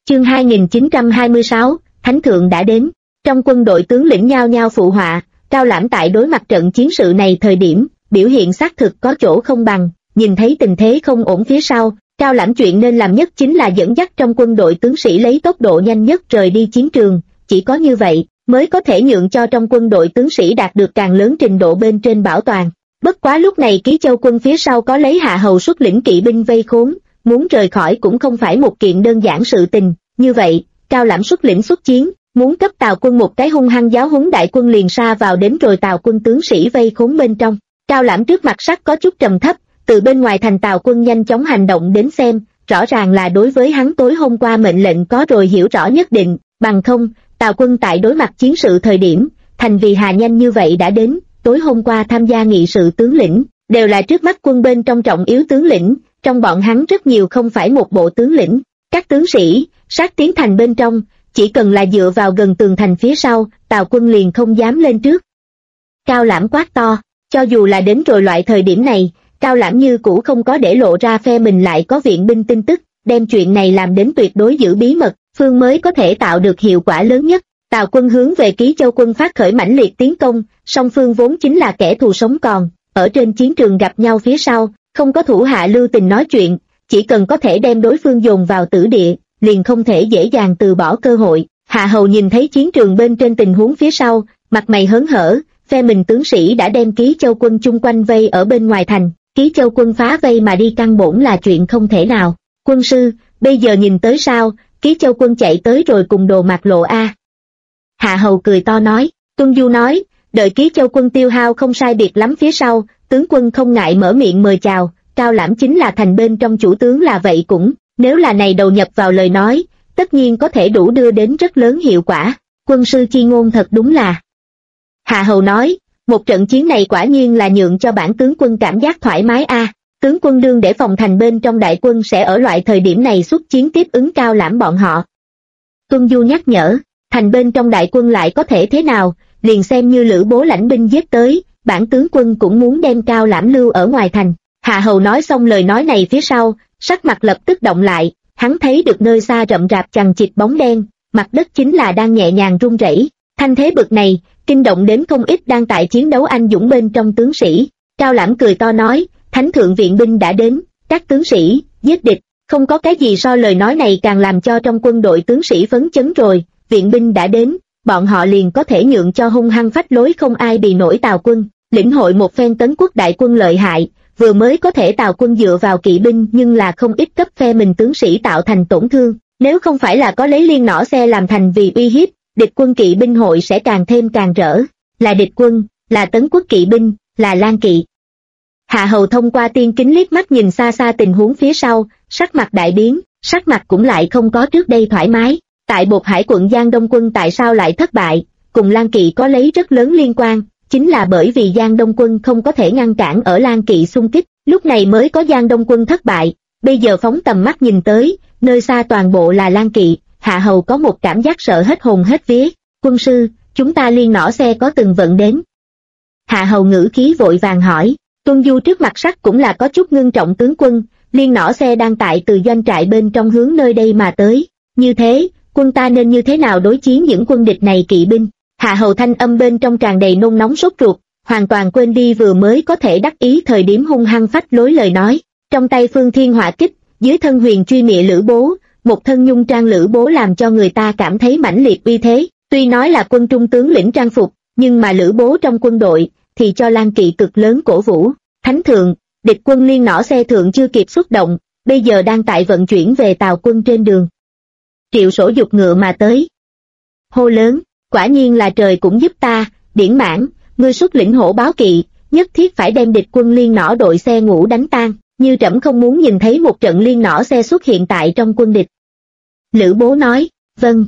Chương 2926, Thánh Thượng đã đến. Trong quân đội tướng lĩnh nhao nhao phụ họa, Cao Lãm tại đối mặt trận chiến sự này thời điểm, biểu hiện xác thực có chỗ không bằng, nhìn thấy tình thế không ổn phía sau, Cao Lãm chuyện nên làm nhất chính là dẫn dắt trong quân đội tướng sĩ lấy tốc độ nhanh nhất rời đi chiến trường, chỉ có như vậy, mới có thể nhượng cho trong quân đội tướng sĩ đạt được càng lớn trình độ bên trên bảo toàn. Bất quá lúc này Ký Châu quân phía sau có lấy Hạ Hầu xuất lĩnh kỵ binh vây khốn, muốn rời khỏi cũng không phải một kiện đơn giản sự tình, như vậy, Cao Lãm xuất lĩnh xuất chiến, muốn cấp Tào quân một cái hung hăng giáo huấn đại quân liền sa vào đến rồi Tào quân tướng sĩ vây khốn bên trong. Cao Lãm trước mặt sắc có chút trầm thấp, từ bên ngoài thành Tào quân nhanh chóng hành động đến xem, rõ ràng là đối với hắn tối hôm qua mệnh lệnh có rồi hiểu rõ nhất định, bằng không, Tào quân tại đối mặt chiến sự thời điểm, thành vì hà nhanh như vậy đã đến, tối hôm qua tham gia nghị sự tướng lĩnh, đều là trước mắt quân bên trong trọng yếu tướng lĩnh, trong bọn hắn rất nhiều không phải một bộ tướng lĩnh, các tướng sĩ, sát tiến thành bên trong, chỉ cần là dựa vào gần tường thành phía sau, Tào quân liền không dám lên trước. Cao Lãm quát to, cho dù là đến rồi loại thời điểm này, Cao Lãm như cũ không có để lộ ra phe mình lại có viện binh tin tức, đem chuyện này làm đến tuyệt đối giữ bí mật, phương mới có thể tạo được hiệu quả lớn nhất. Tào quân hướng về Ký Châu quân phát khởi mãnh liệt tiến công, song phương vốn chính là kẻ thù sống còn, ở trên chiến trường gặp nhau phía sau, không có thủ hạ lưu tình nói chuyện, chỉ cần có thể đem đối phương dồn vào tử địa, liền không thể dễ dàng từ bỏ cơ hội. Hạ Hầu nhìn thấy chiến trường bên trên tình huống phía sau, mặt mày hớn hở, phe mình tướng sĩ đã đem Ký Châu quân chung quanh vây ở bên ngoài thành, Ký Châu quân phá vây mà đi căn bổn là chuyện không thể nào. Quân sư, bây giờ nhìn tới sao, Ký Châu quân chạy tới rồi cùng Đồ Mạc Lộ a. Hạ Hầu cười to nói, Tuân Du nói, đợi Ký Châu quân tiêu hao không sai biệt lắm phía sau, tướng quân không ngại mở miệng mời chào, Cao Lãm chính là thành bên trong chủ tướng là vậy cũng, nếu là này đầu nhập vào lời nói, tất nhiên có thể đủ đưa đến rất lớn hiệu quả, quân sư chi ngôn thật đúng là. Hạ Hầu nói, một trận chiến này quả nhiên là nhượng cho bản tướng quân cảm giác thoải mái a. Tướng quân đương để phòng thành bên trong đại quân sẽ ở loại thời điểm này xuất chiến tiếp ứng Cao Lãm bọn họ. Tuân Du nhắc nhở, thành bên trong đại quân lại có thể thế nào, liền xem như Lữ Bố lãnh binh giết tới, bản tướng quân cũng muốn đem Cao Lãm lưu ở ngoài thành. Hạ Hầu nói xong lời nói này phía sau, sắc mặt lập tức động lại, hắn thấy được nơi xa rậm rạp chằng chịt bóng đen, mặt đất chính là đang nhẹ nhàng rung rẩy, thanh thế bực này, kinh động đến không ít đang tại chiến đấu anh dũng bên trong tướng sĩ. Cao Lãm cười to nói, Thánh Thượng viện binh đã đến, các tướng sĩ, giết địch, không có cái gì so lời nói này càng làm cho trong quân đội tướng sĩ phấn chấn rồi, viện binh đã đến, bọn họ liền có thể nhượng cho hung hăng phách lối không ai bị nổi Tào quân, lĩnh hội một phen tấn quốc đại quân lợi hại, vừa mới có thể Tào quân dựa vào kỵ binh nhưng là không ít cấp phe mình tướng sĩ tạo thành tổn thương, nếu không phải là có lấy liên nỏ xe làm thành vì uy hiếp, địch quân kỵ binh hội sẽ càng thêm càng rỡ, là địch quân, là tấn quốc kỵ binh, là Lan kỵ. Hạ Hầu thông qua tiên kính liếc mắt nhìn xa xa tình huống phía sau, sắc mặt đại biến, sắc mặt cũng lại không có trước đây thoải mái. Tại Bột Hải quận Giang Đông quân tại sao lại thất bại, cùng Lan kỵ có lấy rất lớn liên quan, chính là bởi vì Giang Đông quân không có thể ngăn cản ở Lan kỵ xung kích, lúc này mới có Giang Đông quân thất bại. Bây giờ phóng tầm mắt nhìn tới, nơi xa toàn bộ là Lan kỵ, Hạ Hầu có một cảm giác sợ hết hồn hết vía. Quân sư, chúng ta liên nỏ xe có từng vận đến. Hạ Hầu ngữ khí vội vàng hỏi. Tuân Du trước mặt sắc cũng là có chút ngưng trọng, tướng quân, liên nỏ xe đang tại từ doanh trại bên trong hướng nơi đây mà tới, như thế, quân ta nên như thế nào đối chiến những quân địch này kỵ binh? Hạ Hầu thanh âm bên trong tràn đầy nôn nóng sốt ruột, hoàn toàn quên đi vừa mới có thể đắc ý thời điểm hung hăng phách lối lời nói, trong tay Phương Thiên Hỏa Kích, dưới thân huyền truy mịa Lữ Bố, một thân nhung trang Lữ Bố làm cho người ta cảm thấy mãnh liệt uy thế, tuy nói là quân trung tướng lĩnh trang phục, nhưng mà Lữ Bố trong quân đội thì cho Lan kỵ cực lớn cổ vũ. Thánh thượng, địch quân liên nỏ xe thượng chưa kịp xuất động, bây giờ đang tại vận chuyển về Tào quân trên đường. Triệu Sổ dục ngựa mà tới, hô lớn, quả nhiên là trời cũng giúp ta, Điển Mãn, ngươi xuất lĩnh hổ báo kỵ, nhất thiết phải đem địch quân liên nỏ đội xe ngũ đánh tan, như trẫm không muốn nhìn thấy một trận liên nỏ xe xuất hiện tại trong quân địch. Lữ Bố nói, vâng.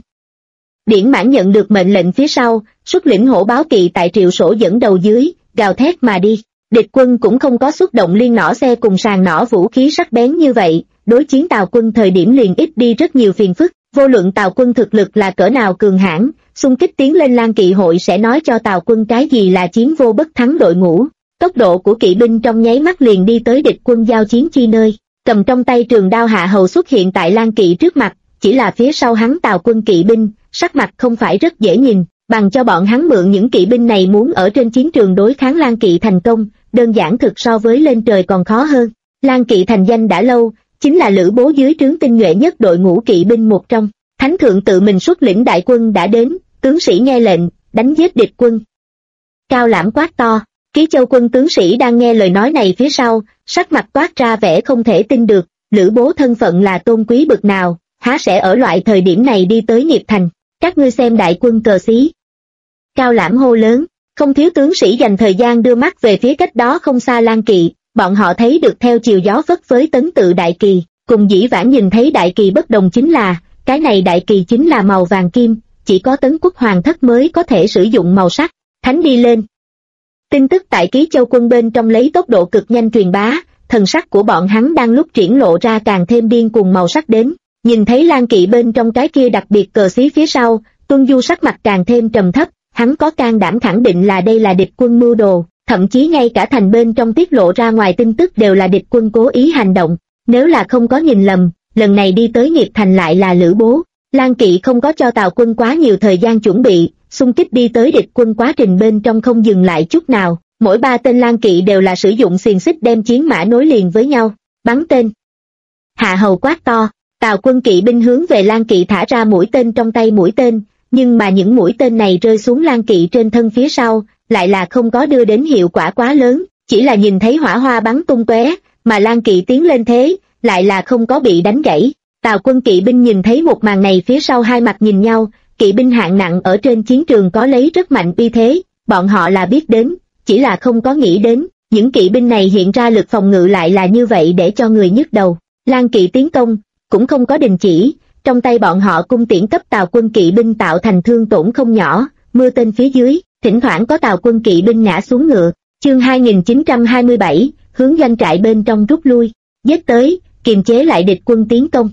Điển Mãn nhận được mệnh lệnh phía sau, xuất lĩnh hổ báo kỵ tại Triệu Sổ dẫn đầu dưới, gào thét mà đi. Địch quân cũng không có xuất động liên nỏ xe cùng sàn nỏ vũ khí sắc bén như vậy, đối chiến Tào quân thời điểm liền ít đi rất nhiều phiền phức, vô luận Tào quân thực lực là cỡ nào cường hãn, xung kích tiến lên Lan kỵ hội sẽ nói cho Tào quân cái gì là chiến vô bất thắng đội ngũ. Tốc độ của kỵ binh trong nháy mắt liền đi tới địch quân giao chiến chi nơi, cầm trong tay trường đao Hạ Hầu xuất hiện tại Lan kỵ trước mặt, chỉ là phía sau hắn Tào quân kỵ binh, sắc mặt không phải rất dễ nhìn, bằng cho bọn hắn mượn những kỵ binh này muốn ở trên chiến trường đối kháng Lan Kỵ thành công, đơn giản thực so với lên trời còn khó hơn. Lan Kỵ thành danh đã lâu, chính là Lữ Bố dưới trướng tinh nhuệ nhất đội ngũ kỵ binh một trong. Thánh thượng tự mình xuất lĩnh đại quân đã đến, tướng sĩ nghe lệnh, đánh giết địch quân. Cao Lãm quát to, Ký Châu quân tướng sĩ đang nghe lời nói này phía sau, sắc mặt toát ra vẻ không thể tin được, Lữ Bố thân phận là tôn quý bực nào, há sẽ ở loại thời điểm này đi tới Nghiệp Thành, các ngươi xem đại quân cờ xí. Cao Lãm hô lớn, không thiếu tướng sĩ dành thời gian đưa mắt về phía cách đó không xa Lan Kỵ, bọn họ thấy được theo chiều gió phất với tấn tự đại kỳ, cùng dĩ vãng nhìn thấy đại kỳ bất đồng chính là, cái này đại kỳ chính là màu vàng kim, chỉ có Tấn Quốc Hoàng thất mới có thể sử dụng màu sắc. Thánh đi lên. Tin tức tại Ký Châu quân bên trong lấy tốc độ cực nhanh truyền bá, thần sắc của bọn hắn đang lúc triển lộ ra càng thêm điên cuồng màu sắc đến. Nhìn thấy Lan Kỵ bên trong cái kia đặc biệt cờ xí phía sau, Tuân Du sắc mặt càng thêm trầm thấp, hắn có can đảm khẳng định là đây là địch quân mưu đồ, thậm chí ngay cả thành bên trong tiết lộ ra ngoài tin tức đều là địch quân cố ý hành động. Nếu là không có nhìn lầm, lần này đi tới Nghiệp Thành lại là Lữ Bố. Lan Kỵ không có cho Tào quân quá nhiều thời gian chuẩn bị, xung kích đi tới địch quân quá trình bên trong không dừng lại chút nào. Mỗi 3 tên Lan Kỵ đều là sử dụng xiềng xích đem chiến mã nối liền với nhau, bắn tên. Hạ hầu quát to, Tào quân kỵ binh hướng về Lan Kỵ thả ra mũi tên trong tay mũi tên, nhưng mà những mũi tên này rơi xuống Lan Kỵ trên thân phía sau, lại là không có đưa đến hiệu quả quá lớn, chỉ là nhìn thấy hỏa hoa bắn tung tóe, mà Lan Kỵ tiến lên thế, lại là không có bị đánh gãy. Tào quân kỵ binh nhìn thấy một màn này phía sau hai mặt nhìn nhau, kỵ binh hạng nặng ở trên chiến trường có lấy rất mạnh uy thế, bọn họ là biết đến, chỉ là không có nghĩ đến, những kỵ binh này hiện ra lực phòng ngự lại là như vậy để cho người nhức đầu. Lan Kỵ tiến công, cũng không có đình chỉ, trong tay bọn họ cung tiễn cấp Tào quân kỵ binh tạo thành thương tổn không nhỏ, mưa tên phía dưới, thỉnh thoảng có Tào quân kỵ binh ngã xuống ngựa. Chương 2927, hướng doanh trại bên trong rút lui, giết tới, kiềm chế lại địch quân tiến công.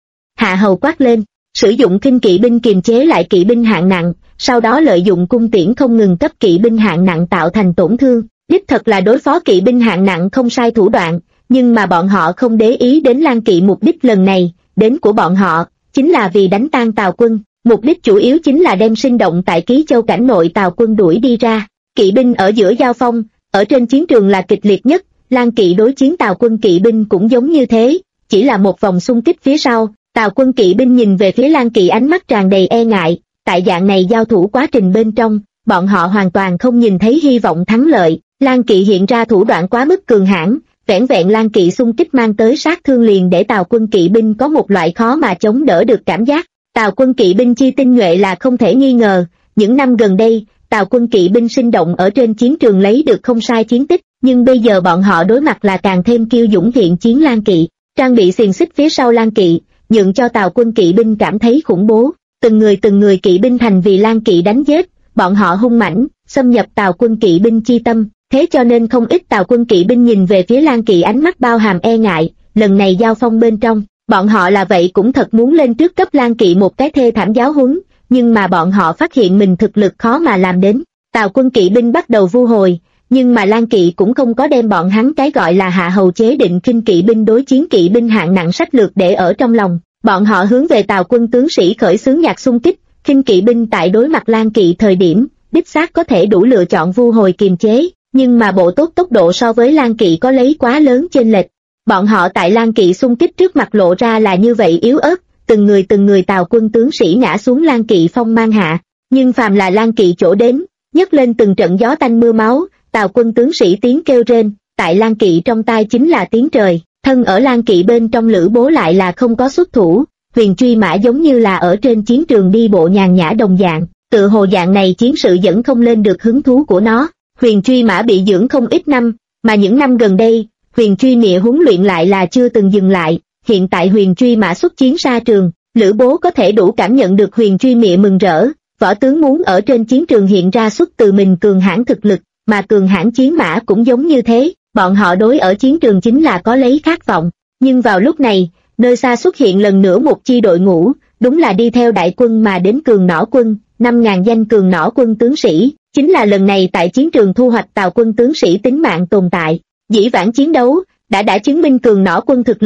Hạ hầu quát lên, sử dụng khinh kỵ binh kiềm chế lại kỵ binh hạng nặng, sau đó lợi dụng cung tiễn không ngừng cấp kỵ binh hạng nặng tạo thành tổn thương. Đích thật là đối phó kỵ binh hạng nặng không sai thủ đoạn, nhưng mà bọn họ không để ý đến Lan Kỵ mục đích lần này, đến của bọn họ, chính là vì đánh tan Tào quân, mục đích chủ yếu chính là đem sinh động tại Ký Châu cảnh nội Tào quân đuổi đi ra. Kỵ binh ở giữa giao phong, ở trên chiến trường là kịch liệt nhất, Lan Kỵ đối chiến Tào quân kỵ binh cũng giống như thế, chỉ là một vòng xung kích phía sau, Tào quân kỵ binh nhìn về phía Lan Kỵ ánh mắt tràn đầy e ngại, tại dạng này giao thủ quá trình bên trong, bọn họ hoàn toàn không nhìn thấy hy vọng thắng lợi. Lan Kỵ hiện ra thủ đoạn quá mức cường hãn, vẻn vẹn Lan Kỵ xung kích mang tới sát thương liền để Tào quân kỵ binh có một loại khó mà chống đỡ được cảm giác. Tào quân kỵ binh chi tinh nhuệ là không thể nghi ngờ, những năm gần đây, Tào quân kỵ binh sinh động ở trên chiến trường lấy được không sai chiến tích, nhưng bây giờ bọn họ đối mặt là càng thêm kiêu dũng thiện chiến Lan Kỵ, trang bị xiềng xích phía sau Lan Kỵ, nhượng cho Tào quân kỵ binh cảm thấy khủng bố, từng người kỵ binh thành vì Lan Kỵ đánh giết, bọn họ hung mãnh, xâm nhập Tào quân kỵ binh chi tâm, thế cho nên không ít Tào quân kỵ binh nhìn về phía Lan Kỵ ánh mắt bao hàm e ngại, lần này giao phong bên trong, bọn họ là vậy cũng thật muốn lên trước cấp Lan Kỵ một cái thê thảm giáo huấn, nhưng mà bọn họ phát hiện mình thực lực khó mà làm đến. Tào quân kỵ binh bắt đầu vu hồi, nhưng mà Lan Kỵ cũng không có đem bọn hắn cái gọi là hạ hầu chế định khinh kỵ binh đối chiến kỵ binh hạng nặng sách lược để ở trong lòng. Bọn họ hướng về Tào quân tướng sĩ khởi xướng nhạc xung kích, khinh kỵ binh tại đối mặt Lan Kỵ thời điểm, đích xác có thể đủ lựa chọn vu hồi kiềm chế, nhưng mà bộ tốt tốc độ so với Lan Kỵ có lấy quá lớn chênh lệch. Bọn họ tại Lan Kỵ xung kích trước mặt lộ ra là như vậy yếu ớt, từng người Tào quân tướng sĩ ngã xuống Lan Kỵ phong mang hạ, nhưng phàm là Lan Kỵ chỗ đến, nhấc lên từng trận gió tanh mưa máu, Tào quân tướng sĩ tiếng kêu rên, tại Lan Kỵ trong tai chính là tiếng trời, thân ở Lan Kỵ bên trong Lữ Bố lại là không có xuất thủ, Huyền Truy Mã giống như là ở trên chiến trường đi bộ nhàn nhã đồng dạng, tự hồ dạng này chiến sự dẫn không lên được hứng thú của nó. Huyền Truy Mã bị dưỡng không ít năm, mà những năm gần đây, Huyền Truy Mịa huấn luyện lại là chưa từng dừng lại, hiện tại Huyền Truy Mã xuất chiến xa trường, Lữ Bố có thể đủ cảm nhận được Huyền Truy Mịa mừng rỡ, võ tướng muốn ở trên chiến trường hiện ra xuất từ mình cường hãn thực lực, mà cường hãn chiến mã cũng giống như thế, bọn họ đối ở chiến trường chính là có lấy khát vọng, nhưng vào lúc này, nơi xa xuất hiện lần nữa một chi đội ngũ, đúng là đi theo đại quân mà đến Cường Nỏ quân, 5.000 danh Cường Nỏ quân tướng sĩ, chính là lần này tại chiến trường thu hoạch Tào quân tướng sĩ tính mạng tồn tại. Dĩ vãng chiến đấu đã chứng minh Cường Nỏ quân thực lực,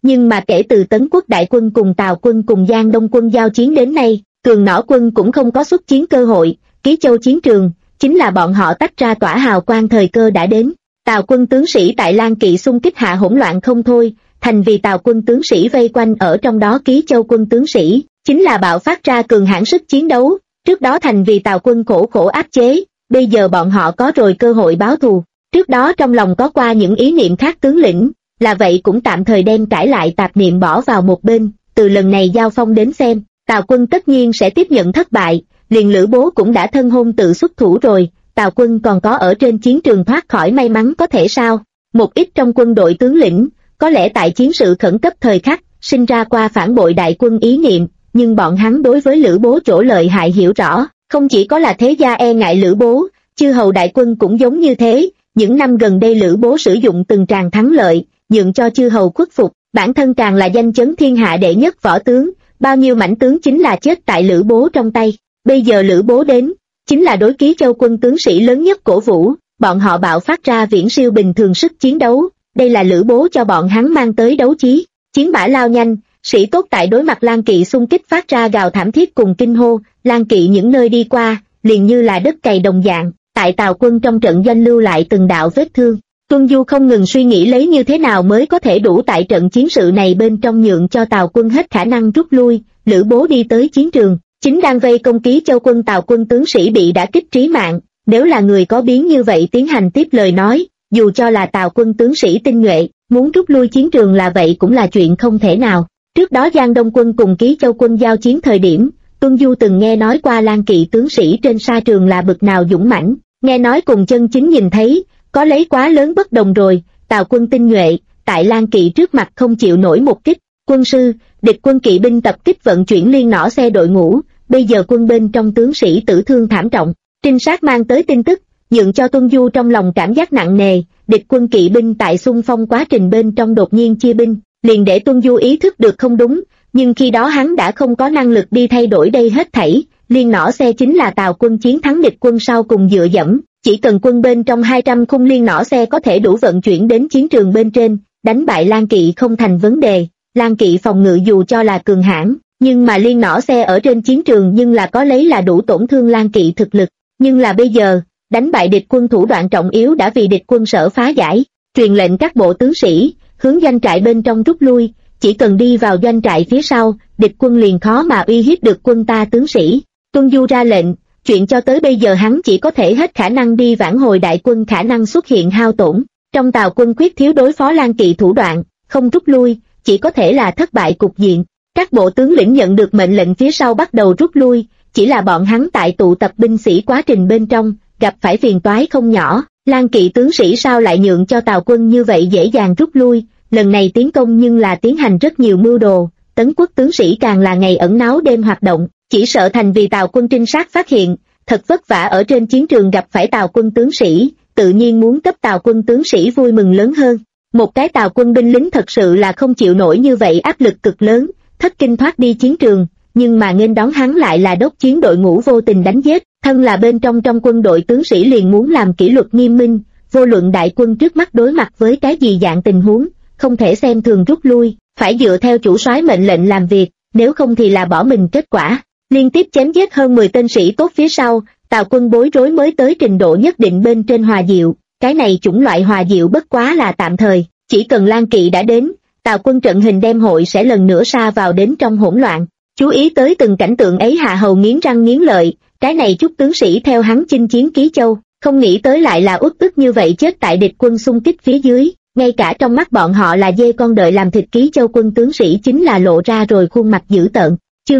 nhưng mà kể từ Tấn Quốc đại quân cùng Tào quân cùng Giang Đông quân giao chiến đến nay, Cường Nỏ quân cũng không có xuất chiến cơ hội. Ký Châu chiến trường chính là bọn họ tách ra tỏa hào quang thời cơ đã đến. Tào quân tướng sĩ tại Lan Kỵ xung kích hạ hỗn loạn không thôi, thành vì Tào quân tướng sĩ vây quanh ở trong đó Ký Châu quân tướng sĩ chính là bạo phát ra cường hãn sức chiến đấu. Trước đó thành vì Tào quân khổ khổ áp chế, bây giờ bọn họ có rồi cơ hội báo thù. Trước đó trong lòng có qua những ý niệm khác tướng lĩnh, là vậy cũng tạm thời đem cãi lại tạp niệm bỏ vào một bên. Từ lần này giao phong đến xem, Tào quân tất nhiên sẽ tiếp nhận thất bại, liền Lữ Bố cũng đã thân hôn tự xuất thủ rồi, Tào quân còn có ở trên chiến trường thoát khỏi may mắn có thể sao? Một ít trong quân đội tướng lĩnh, có lẽ tại chiến sự khẩn cấp thời khắc, sinh ra qua phản bội đại quân ý niệm, nhưng bọn hắn đối với Lữ Bố chỗ lợi hại hiểu rõ, không chỉ có là thế gia e ngại Lữ Bố, chư hầu đại quân cũng giống như thế. Những năm gần đây Lữ Bố sử dụng từng tràng thắng lợi, nhượng cho chư hầu khuất phục, bản thân càng là danh chấn thiên hạ đệ nhất võ tướng, bao nhiêu mãnh tướng chính là chết tại Lữ Bố trong tay. Bây giờ Lữ Bố đến, chính là đối Ký Châu quân tướng sĩ lớn nhất cổ vũ, bọn họ bạo phát ra viễn siêu bình thường sức chiến đấu, đây là Lữ Bố cho bọn hắn mang tới đấu chí. Chiến mã lao nhanh, sĩ tốt tại đối mặt Lan Kỵ xung kích phát ra gào thảm thiết cùng kinh hô, Lan Kỵ những nơi đi qua, liền như là đất cày đồng dạng, tại Tào quân trong trận doanh lưu lại từng đạo vết thương. Tuân Du không ngừng suy nghĩ lấy như thế nào mới có thể đủ tại trận chiến sự này bên trong nhượng cho Tào quân hết khả năng rút lui. Lữ Bố đi tới chiến trường, chính đang vây công Ký Châu quân. Tào quân tướng sĩ bị đả kích trí mạng, nếu là người có biến như vậy tiến hành tiếp lời nói, dù cho là Tào quân tướng sĩ tinh nhuệ, muốn rút lui chiến trường là vậy cũng là chuyện không thể nào. Trước đó Giang Đông quân cùng Ký Châu quân giao chiến thời điểm, Tuân Du từng nghe nói qua Lan Kỵ tướng sĩ trên sa trường là bực nào dũng mãnh, nghe nói cùng chân chính nhìn thấy, có lấy quá lớn bất đồng rồi. Tào quân tinh nhuệ, tại Lan Kỵ trước mặt không chịu nổi một kích. Quân sư, địch quân kỵ binh tập kích vận chuyển liên nỏ xe đội ngũ, bây giờ quân bên trong tướng sĩ tử thương thảm trọng. Trinh sát mang tới tin tức, nhượng cho Tuân Du trong lòng cảm giác nặng nề. Địch quân kỵ binh tại xung phong quá trình bên trong đột nhiên chia binh, liền để Tuân Du ý thức được không đúng, nhưng khi đó hắn đã không có năng lực đi thay đổi đây hết thảy. Liên nỏ xe chính là Tào quân chiến thắng địch quân sau cùng dựa dẫm, chỉ cần quân bên trong 200 khung liên nỏ xe có thể đủ vận chuyển đến chiến trường bên trên, đánh bại Lan Kỵ không thành vấn đề. Lan Kỵ phòng ngự dù cho là cường hãn, nhưng mà liên nỏ xe ở trên chiến trường nhưng là có lấy là đủ tổn thương Lan Kỵ thực lực. Nhưng là bây giờ, đánh bại địch quân thủ đoạn trọng yếu đã vì địch quân sở phá giải, truyền lệnh các bộ tướng sĩ hướng doanh trại bên trong rút lui, chỉ cần đi vào doanh trại phía sau, địch quân liền khó mà uy hiếp được quân ta tướng sĩ. Tuân Du ra lệnh, chuyện cho tới bây giờ hắn chỉ có thể hết khả năng đi vãn hồi đại quân khả năng xuất hiện hao tổn. Trong Tào quân khuyết thiếu đối phó Lan Kỵ thủ đoạn, không rút lui, chỉ có thể là thất bại cục diện. Các bộ tướng lĩnh nhận được mệnh lệnh phía sau bắt đầu rút lui, chỉ là bọn hắn tại tụ tập binh sĩ quá trình bên trong, gặp phải phiền toái không nhỏ. Lan Kỵ tướng sĩ sao lại nhượng cho Tào quân như vậy dễ dàng rút lui, lần này tiến công nhưng là tiến hành rất nhiều mưu đồ. Tấn Quốc tướng sĩ càng là ngày ẩn náu đêm hoạt động, chỉ sợ thành vì Tào quân trinh sát phát hiện, thật vất vả ở trên chiến trường gặp phải Tào quân tướng sĩ, tự nhiên muốn cấp Tào quân tướng sĩ vui mừng lớn hơn. Một cái Tào quân binh lính thật sự là không chịu nổi như vậy áp lực cực lớn, thất kinh thoát đi chiến trường, nhưng mà nghênh đón hắn lại là đốc chiến đội ngũ vô tình đánh giết. Thân là bên trong quân đội tướng sĩ liền muốn làm kỷ luật nghiêm minh, vô luận đại quân trước mắt đối mặt với cái gì dạng tình huống, không thể xem thường rút lui, phải dựa theo chủ soái mệnh lệnh làm việc, nếu không thì là bỏ mình kết quả. Liên tiếp chém giết hơn 10 tên sĩ tốt phía sau, Tào quân bối rối mới tới trình độ nhất định bên trên hòa diệu. Cái này chủng loại hòa diệu bất quá là tạm thời, chỉ cần Lan Kỵ đã đến, Tào quân trận hình đem hội sẽ lần nữa sa vào đến trong hỗn loạn. Chú ý tới từng cảnh tượng ấy Hạ Hầu nghiến răng nghiến lợi, cái này chút tướng sĩ theo hắn chinh chiến Ký Châu, không nghĩ tới lại là uất ức như vậy chết tại địch quân xung kích phía dưới, ngay cả trong mắt bọn họ là dê con đợi làm thịt Ký Châu quân tướng sĩ chính là lộ ra rồi khuôn mặt dữ tợn. Chương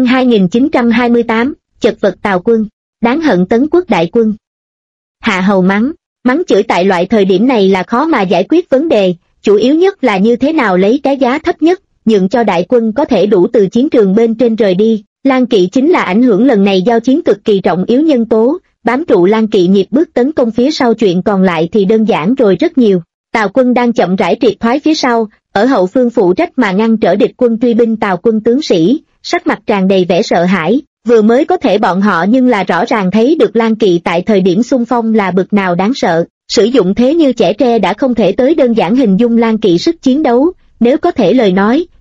2928, chật vật Tào quân, đáng hận Tấn Quốc đại quân. Hạ Hầu mắng chửi tại loại thời điểm này là khó mà giải quyết vấn đề, chủ yếu nhất là như thế nào lấy cái giá thấp nhất, nhượng cho đại quân có thể đủ từ chiến trường bên trên rời đi. Lan Kỵ chính là ảnh hưởng lần này giao chiến cực kỳ trọng yếu nhân tố, bám trụ Lan Kỵ nhịp bước tấn công phía sau, chuyện còn lại thì đơn giản rồi rất nhiều. Tào quân đang chậm rãi triệt thoái phía sau, ở hậu phương phụ trách mà ngăn trở địch quân truy binh Tào quân tướng sĩ, sắc mặt tràn đầy vẻ sợ hãi, vừa mới có thể bọn họ nhưng là rõ ràng thấy được Lan Kỵ tại thời điểm xung phong là bực nào đáng sợ, sử dụng thế như chẻ tre đã không thể tới đơn giản hình dung Lan Kỵ sức chiến đấu, nếu có thể lời nói,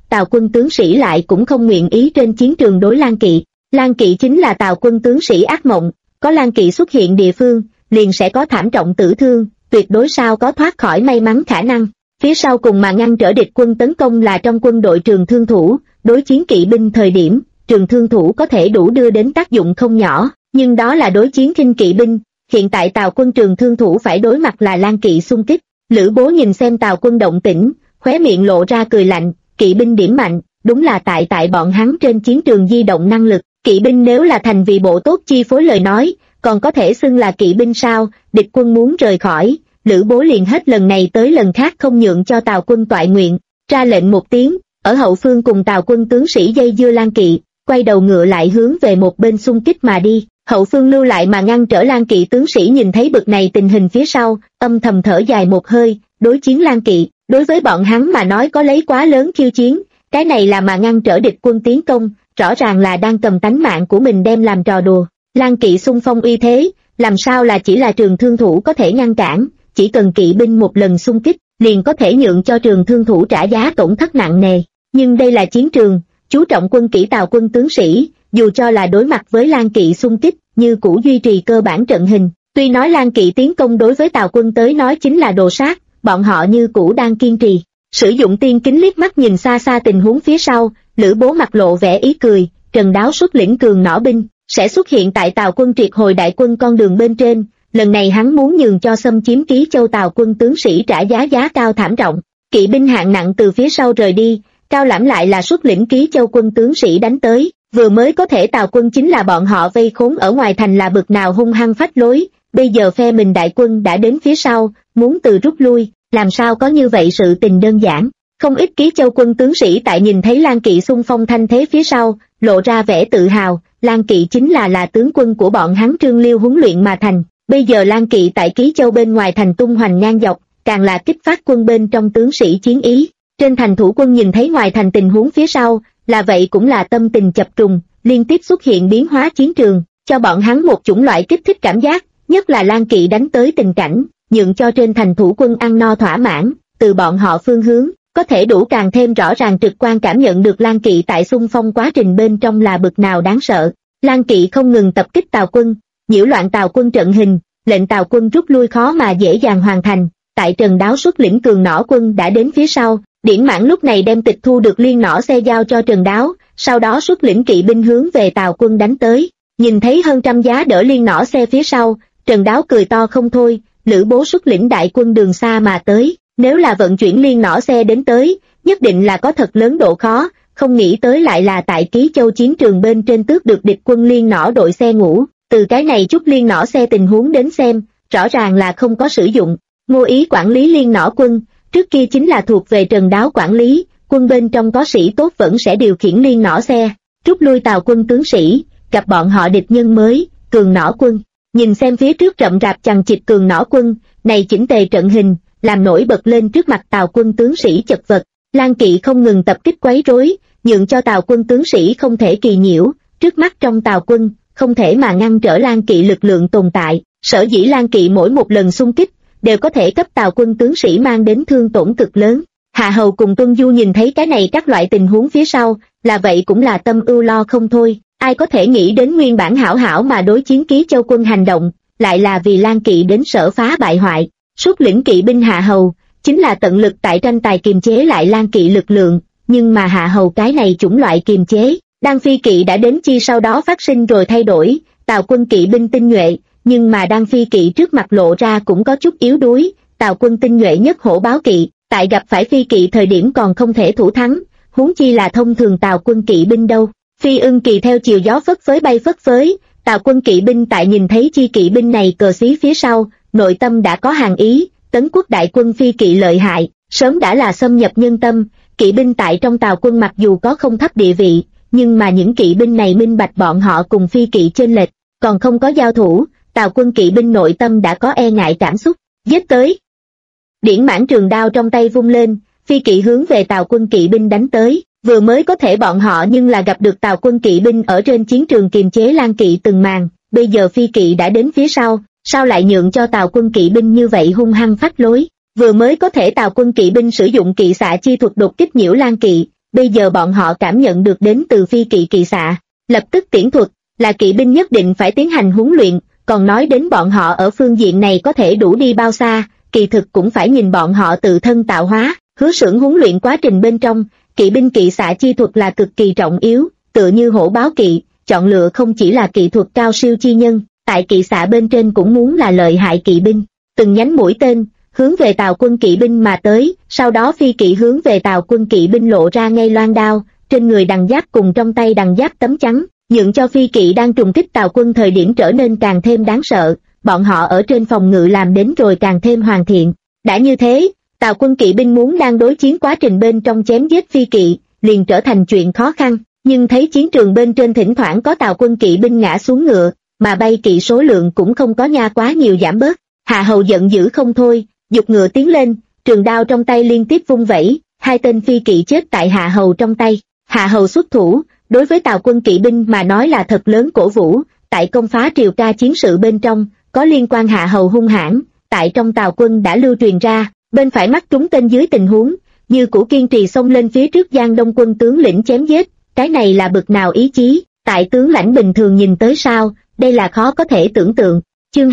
Tào quân tướng sĩ lại cũng không nguyện ý trên chiến trường đối Lang Kỵ. Lang Kỵ chính là Tào quân tướng sĩ ác mộng, có Lang Kỵ xuất hiện địa phương, liền sẽ có thảm trọng tử thương, tuyệt đối sao có thoát khỏi may mắn khả năng. Phía sau cùng mà ngăn trở địch quân tấn công là trong quân đội Trường Thương Thủ, đối chiến kỵ binh thời điểm, Trường Thương Thủ có thể đủ đưa đến tác dụng không nhỏ, nhưng đó là đối chiến khinh kỵ binh, hiện tại Tào quân Trường Thương Thủ phải đối mặt là Lang Kỵ xung kích. Lữ Bố nhìn xem Tào quân động tĩnh, khóe miệng lộ ra cười lạnh, kỵ binh điểm mạnh, đúng là tại bọn hắn trên chiến trường di động năng lực, kỵ binh nếu là thành vì bộ tốt chi phối lời nói, còn có thể xưng là kỵ binh sao? Địch quân muốn rời khỏi, Lữ Bố liền hết lần này tới lần khác không nhượng cho Tào quân toại nguyện, ra lệnh một tiếng, ở hậu phương cùng Tào quân tướng sĩ dây dưa Lang Kỵ, quay đầu ngựa lại hướng về một bên xung kích mà đi. Hậu phương lưu lại mà ngăn trở Lang Kỵ tướng sĩ nhìn thấy bực này tình hình phía sau, âm thầm thở dài một hơi, đối chiến Lang Kỵ, đối với bọn hắn mà nói có lấy quá lớn khiêu chiến, cái này là mà ngăn trở địch quân tiến công, rõ ràng là đang cầm tánh mạng của mình đem làm trò đùa. Lang Kỵ xung phong uy thế, làm sao là chỉ là Trường Thương Thủ có thể ngăn cản, chỉ cần kỵ binh một lần xung kích, liền có thể nhượng cho Trường Thương Thủ trả giá tổn thất nặng nề. Nhưng đây là chiến trường, chú trọng quân kỹ Tào quân tướng sĩ, dù cho là đối mặt với Lang Kỵ xung kích, như cũ duy trì cơ bản trận hình. Tuy nói Lang Kỵ tiến công đối với Tào quân tới nói chính là đồ sát, bọn họ như cũ đang kiên trì. Sử dụng tiên kính liếc mắt nhìn xa xa tình huống phía sau, Lữ Bố mặt lộ vẻ ý cười, Trần Đáo xuất lĩnh cường nỏ binh, sẽ xuất hiện tại Tào quân triệt hồi đại quân con đường bên trên. Lần này hắn muốn nhường cho xâm chiếm Ký Châu Tào quân tướng sĩ trả giá cao thảm trọng. Kỵ binh hạng nặng từ phía sau rời đi, Cao Lãm lại là xuất lĩnh Ký Châu quân tướng sĩ đánh tới. Vừa mới có thể Tào quân chính là bọn họ vây khốn ở ngoài thành là bực nào hung hăng phách lối, bây giờ phe mình đại quân đã đến phía sau, muốn từ rút lui, làm sao có như vậy sự tình đơn giản. Không ít Ký Châu quân tướng sĩ tại nhìn thấy Lang Kỵ xung phong thanh thế phía sau, lộ ra vẻ tự hào, Lang Kỵ chính là tướng quân của bọn hắn Trương Liêu huấn luyện mà thành. Bây giờ Lang Kỵ tại Ký Châu bên ngoài thành tung hoành ngang dọc, càng là kích phát quân bên trong tướng sĩ chiến ý. Trên thành thủ quân nhìn thấy ngoài thành tình huống phía sau, là vậy cũng là tâm tình chập trùng, liên tiếp xuất hiện biến hóa chiến trường, cho bọn hắn một chủng loại kích thích cảm giác, nhất là Lang Kỵ đánh tới tình cảnh, nhượng cho trên thành thủ quân ăn no thỏa mãn, từ bọn họ phương hướng, có thể đủ càng thêm rõ ràng trực quan cảm nhận được Lang Kỵ tại xung phong quá trình bên trong là bực nào đáng sợ. Lang Kỵ không ngừng tập kích Tào quân, nhiễu loạn Tào quân trận hình, lệnh Tào quân rút lui khó mà dễ dàng hoàn thành. Tại Trần Đáo xuất lĩnh cường nỏ quân đã đến phía sau, Điển Mãn lúc này đem tịch thu được liên nỏ xe giao cho Trần Đáo, sau đó xuất lĩnh kỵ binh hướng về Tào quân đánh tới. Nhìn thấy hơn trăm giá đỡ liên nỏ xe phía sau, Trần Đáo cười to không thôi. Lữ Bố xuất lĩnh đại quân đường xa mà tới, nếu là vận chuyển liên nỏ xe đến tới, nhất định là có thật lớn độ khó, không nghĩ tới lại là tại Ký Châu chiến trường bên trên tước được địch quân liên nỏ đội xe ngũ. Từ cái này chút liên nỏ xe tình huống đến xem, rõ ràng là không có sử dụng. Ngô Ý quản lý liên nỏ quân, trước kia chính là thuộc về Trần Đáo quản lý, quân bên trong có sĩ tốt vẫn sẽ điều khiển liên nỏ xe, rút lui Tào quân tướng sĩ, gặp bọn họ địch nhân mới, cường nỏ quân. Nhìn xem phía trước rậm rạp chằng chịt cường nỏ quân, này chỉnh tề trận hình, làm nổi bật lên trước mặt Tào quân tướng sĩ chật vật. Lang Kỵ không ngừng tập kích quấy rối, nhượng cho Tào quân tướng sĩ không thể kỳ nhiễu, trước mắt trong Tào quân, không thể mà ngăn trở Lang Kỵ lực lượng tồn tại. Sở dĩ Lang Kỵ mỗi một lần xung kích, đều có thể cấp Tào quân tướng sĩ mang đến thương tổn cực lớn. Hạ Hầu cùng Tuân Du nhìn thấy cái này các loại tình huống phía sau, là vậy cũng là tâm ưu lo không thôi. Ai có thể nghĩ đến nguyên bản hảo hảo mà đối chiến Ký Châu quân hành động, lại là vì Lang Kỵ đến sở phá bại hoại. Xuất lĩnh kỵ binh Hạ Hầu, chính là tận lực tại tranh tài kiềm chế lại Lang Kỵ lực lượng, nhưng mà Hạ Hầu cái này chủng loại kiềm chế, Đan Phi kỵ đã đến chi sau đó phát sinh rồi thay đổi, Tào quân kỵ binh tinh nhuệ, nhưng mà Đan Phi kỵ trước mặt lộ ra cũng có chút yếu đuối, Tào quân tinh nhuệ nhất Hổ Báo kỵ, tại gặp phải Phi kỵ thời điểm còn không thể thủ thắng, huống chi là thông thường Tào quân kỵ binh đâu. Phi Ưng kỳ theo chiều gió phất phới bay phất phới, Tào quân kỵ binh tại nhìn thấy chi kỵ binh này cờ xí phía sau, nội tâm đã có hàng ý, Tấn Quốc đại quân Phi kỵ lợi hại, sớm đã là xâm nhập nhân tâm, kỵ binh tại trong Tào quân mặc dù có không thấp địa vị, nhưng mà những kỵ binh này minh bạch bọn họ cùng Phi kỵ chênh lệch, còn không có giao thủ, Tào quân kỵ binh nội tâm đã có e ngại cảm xúc, giết tới. Điển Mãn trường đao trong tay vung lên, Phi kỵ hướng về Tào quân kỵ binh đánh tới, vừa mới có thể bọn họ nhưng là gặp được Tào quân kỵ binh ở trên chiến trường kiềm chế Lang Kỵ từng màn, bây giờ Phi kỵ đã đến phía sau, sao lại nhượng cho Tào quân kỵ binh như vậy hung hăng phách lối, vừa mới có thể Tào quân kỵ binh sử dụng kỵ xạ chi thuật đột kích nhiễu Lang Kỵ, bây giờ bọn họ cảm nhận được đến từ phi kỵ kỵ xạ, lập tức tiễn thuật, là kỵ binh nhất định phải tiến hành huấn luyện, còn nói đến bọn họ ở phương diện này có thể đủ đi bao xa, kỳ thực cũng phải nhìn bọn họ tự thân tạo hóa. Hứa Xưởng huấn luyện quá trình bên trong, kỵ binh kỵ xạ chi thuật là cực kỳ trọng yếu, tựa như hổ báo kỵ, chọn lựa không chỉ là kỹ thuật cao siêu chi nhân, tại kỵ xạ bên trên cũng muốn là lợi hại kỵ binh. Từng nhánh mũi tên hướng về Tào quân kỵ binh mà tới, sau đó phi kỵ hướng về Tào quân kỵ binh lộ ra ngay loan đao, trên người đằng giáp cùng trong tay đằng giáp tấm chắn, nhượng cho phi kỵ đang trùng kích Tào quân thời điểm trở nên càng thêm đáng sợ. Bọn họ ở trên phòng ngự làm đến rồi càng thêm hoàn thiện. Đã như thế, Tào quân kỵ binh muốn đang đối chiến quá trình bên trong chém giết phi kỵ, liền trở thành chuyện khó khăn. Nhưng thấy chiến trường bên trên thỉnh thoảng có Tào quân kỵ binh ngã xuống ngựa, mà bay kỵ số lượng cũng không có nha quá nhiều giảm bớt. Hạ Hầu giận dữ không thôi, giục ngựa tiến lên, trường đao trong tay liên tiếp vung vẩy, hai tên phi kỵ chết tại Hạ Hầu trong tay. Hạ Hầu xuất thủ, đối với Tào quân kỵ binh mà nói là thật lớn cổ vũ. Tại công phá Triều Ca chiến sự bên trong, có liên quan Hạ Hầu hung hãn, tại trong Tào quân đã lưu truyền ra, bên phải mắt trúng tên dưới tình huống, như cũ kiên trì xông lên phía trước Giang Đông quân tướng lĩnh chém giết, cái này là bực nào ý chí, tại tướng lãnh bình thường nhìn tới sao, đây là khó có thể tưởng tượng. Chương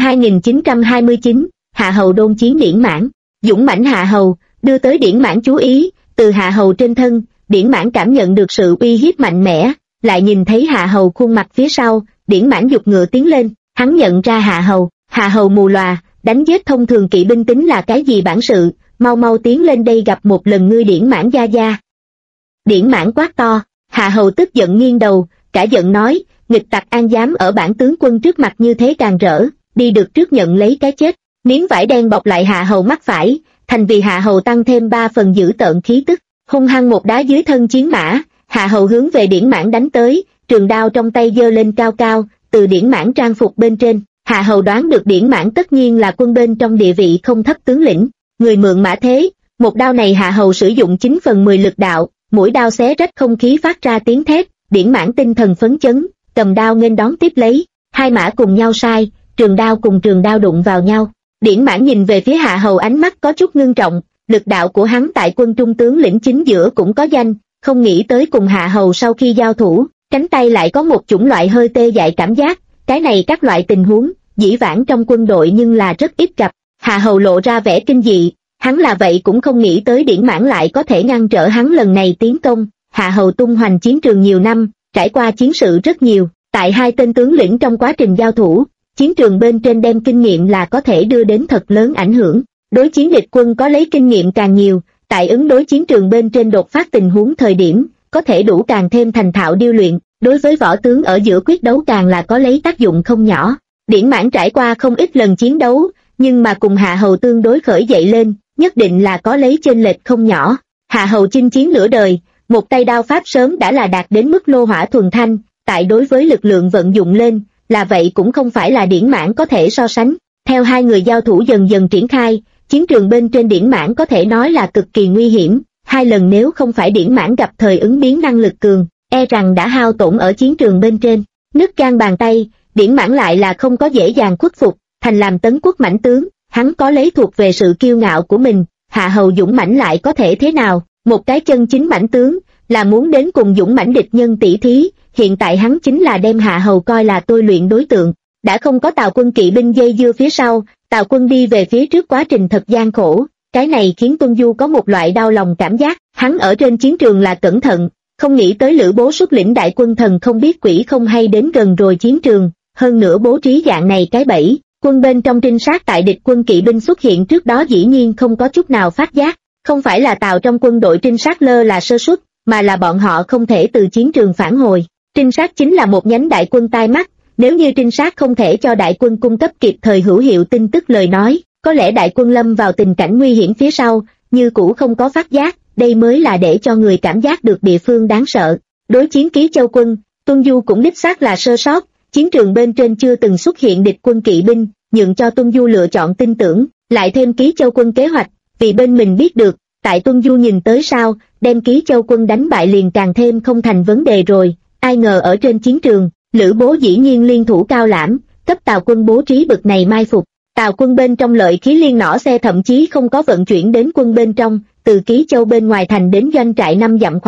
2929, Hạ Hầu đôn chiến Điển Mãn. Dũng mãnh Hạ Hầu, đưa tới Điển Mãn chú ý, từ Hạ Hầu trên thân, Điển Mãn cảm nhận được sự uy hiếp mạnh mẽ, lại nhìn thấy Hạ Hầu khuôn mặt phía sau, Điển Mãn giục ngựa tiến lên, hắn nhận ra Hạ Hầu mù lòa, đánh giết thông thường kỵ binh tính là cái gì bản sự, mau mau tiến lên đây gặp một lần ngươi Điển Mãn gia gia. Điển Mãn quát to, Hạ Hầu tức giận nghiêng đầu, cả giận nói, nghịch tặc an dám ở bản tướng quân trước mặt như thế càng rỡ, đi được trước nhận lấy cái chết. Miếng vải đen bọc lại Hạ Hầu mắt phải, thành vì Hạ Hầu tăng thêm 3 phần dữ tợn khí tức, hung hăng một đá dưới thân chiến mã, Hạ Hầu hướng về Điển Mãn đánh tới, trường đao trong tay giơ lên cao cao, từ Điển Mãn trang phục bên trên, Hạ Hầu đoán được Điển Mãn tất nhiên là quân bên trong địa vị không thấp tướng lĩnh, người mượn mã thế, một đao này Hạ Hầu sử dụng 9/10 lực đạo, mũi đao xé rách không khí phát ra tiếng thét, Điển Mãn tinh thần phấn chấn, cầm đao nghênh đón tiếp lấy, hai mã cùng nhau sai, trường đao cùng trường đao đụng vào nhau. Điển Mãn nhìn về phía Hạ Hầu ánh mắt có chút ngưng trọng, lực đạo của hắn tại quân trung tướng lĩnh chính giữa cũng có danh, không nghĩ tới cùng Hạ Hầu sau khi giao thủ, cánh tay lại có một chủng loại hơi tê dại cảm giác, cái này các loại tình huống, dĩ vãng trong quân đội nhưng là rất ít gặp. Hạ Hầu lộ ra vẻ kinh dị, hắn là vậy cũng không nghĩ tới Điển Mãn lại có thể ngăn trở hắn lần này tiến công. Hạ Hầu tung hoành chiến trường nhiều năm, trải qua chiến sự rất nhiều, tại hai tên tướng lĩnh trong quá trình giao thủ, chiến trường bên trên đem kinh nghiệm là có thể đưa đến thật lớn ảnh hưởng. Đối chiến địch quân có lấy kinh nghiệm càng nhiều, tại ứng đối chiến trường bên trên đột phát tình huống thời điểm, có thể đủ càng thêm thành thạo điêu luyện, đối với võ tướng ở giữa quyết đấu càng là có lấy tác dụng không nhỏ. Điển Mãn trải qua không ít lần chiến đấu, nhưng mà cùng Hạ Hầu tương đối khởi dậy lên, nhất định là có lấy chênh lệch không nhỏ. Hạ Hầu chinh chiến nửa đời, một tay đao pháp sớm đã là đạt đến mức lô hỏa thuần thanh, tại đối với lực lượng vận dụng lên, là vậy cũng không phải là Điển Mãn có thể so sánh. Theo hai người giao thủ dần dần triển khai, chiến trường bên trên Điển Mãn có thể nói là cực kỳ nguy hiểm, hai lần nếu không phải Điển Mãn gặp thời ứng biến năng lực cường, e rằng đã hao tổn ở chiến trường bên trên. Nứt gan bàn tay, Điển Mãn lại là không có dễ dàng khuất phục, thành làm tấn quốc mãnh tướng, hắn có lấy thuộc về sự kiêu ngạo của mình, Hạ Hầu dũng mãnh lại có thể thế nào, một cái chân chính mãnh tướng, là muốn đến cùng dũng mãnh địch nhân tỷ thí, hiện tại hắn chính là đem Hạ Hầu coi là tôi luyện đối tượng, đã không có Tào quân kỵ binh dây dưa phía sau, Tào quân đi về phía trước quá trình thật gian khổ, cái này khiến Tuân Du có một loại đau lòng cảm giác, hắn ở trên chiến trường là cẩn thận, không nghĩ tới Lữ Bố xuất lĩnh đại quân thần không biết quỷ không hay đến gần rồi chiến trường, hơn nữa bố trí dạng này cái bẫy, quân bên trong trinh sát tại địch quân kỵ binh xuất hiện trước đó dĩ nhiên không có chút nào phát giác, không phải là Tào trong quân đội trinh sát lơ là sơ suất, mà là bọn họ không thể từ chiến trường phản hồi. Trinh sát chính là một nhánh đại quân tai mắt, nếu như trinh sát không thể cho đại quân cung cấp kịp thời hữu hiệu tin tức lời nói, có lẽ đại quân lâm vào tình cảnh nguy hiểm phía sau, như cũ không có phát giác, đây mới là để cho người cảm giác được địa phương đáng sợ. Đối chiến Ký Châu quân, Tuân Du cũng đích xác là sơ sót, chiến trường bên trên chưa từng xuất hiện địch quân kỵ binh, nhượng cho Tuân Du lựa chọn tin tưởng, lại thêm Ký Châu quân kế hoạch, vì bên mình biết được, tại Tuân Du nhìn tới sao, đem Ký Châu quân đánh bại liền càng thêm không thành vấn đề rồi, ai ngờ ở trên chiến trường, Lữ Bố dĩ nhiên liên thủ cao lãm, cấp Tào quân bố trí bực này mai phục. Tào quân bên trong lợi khí liên nỏ xe thậm chí không có vận chuyển đến quân bên trong, từ Ký Châu bên ngoài thành đến doanh trại 5 dặm khoảng cách,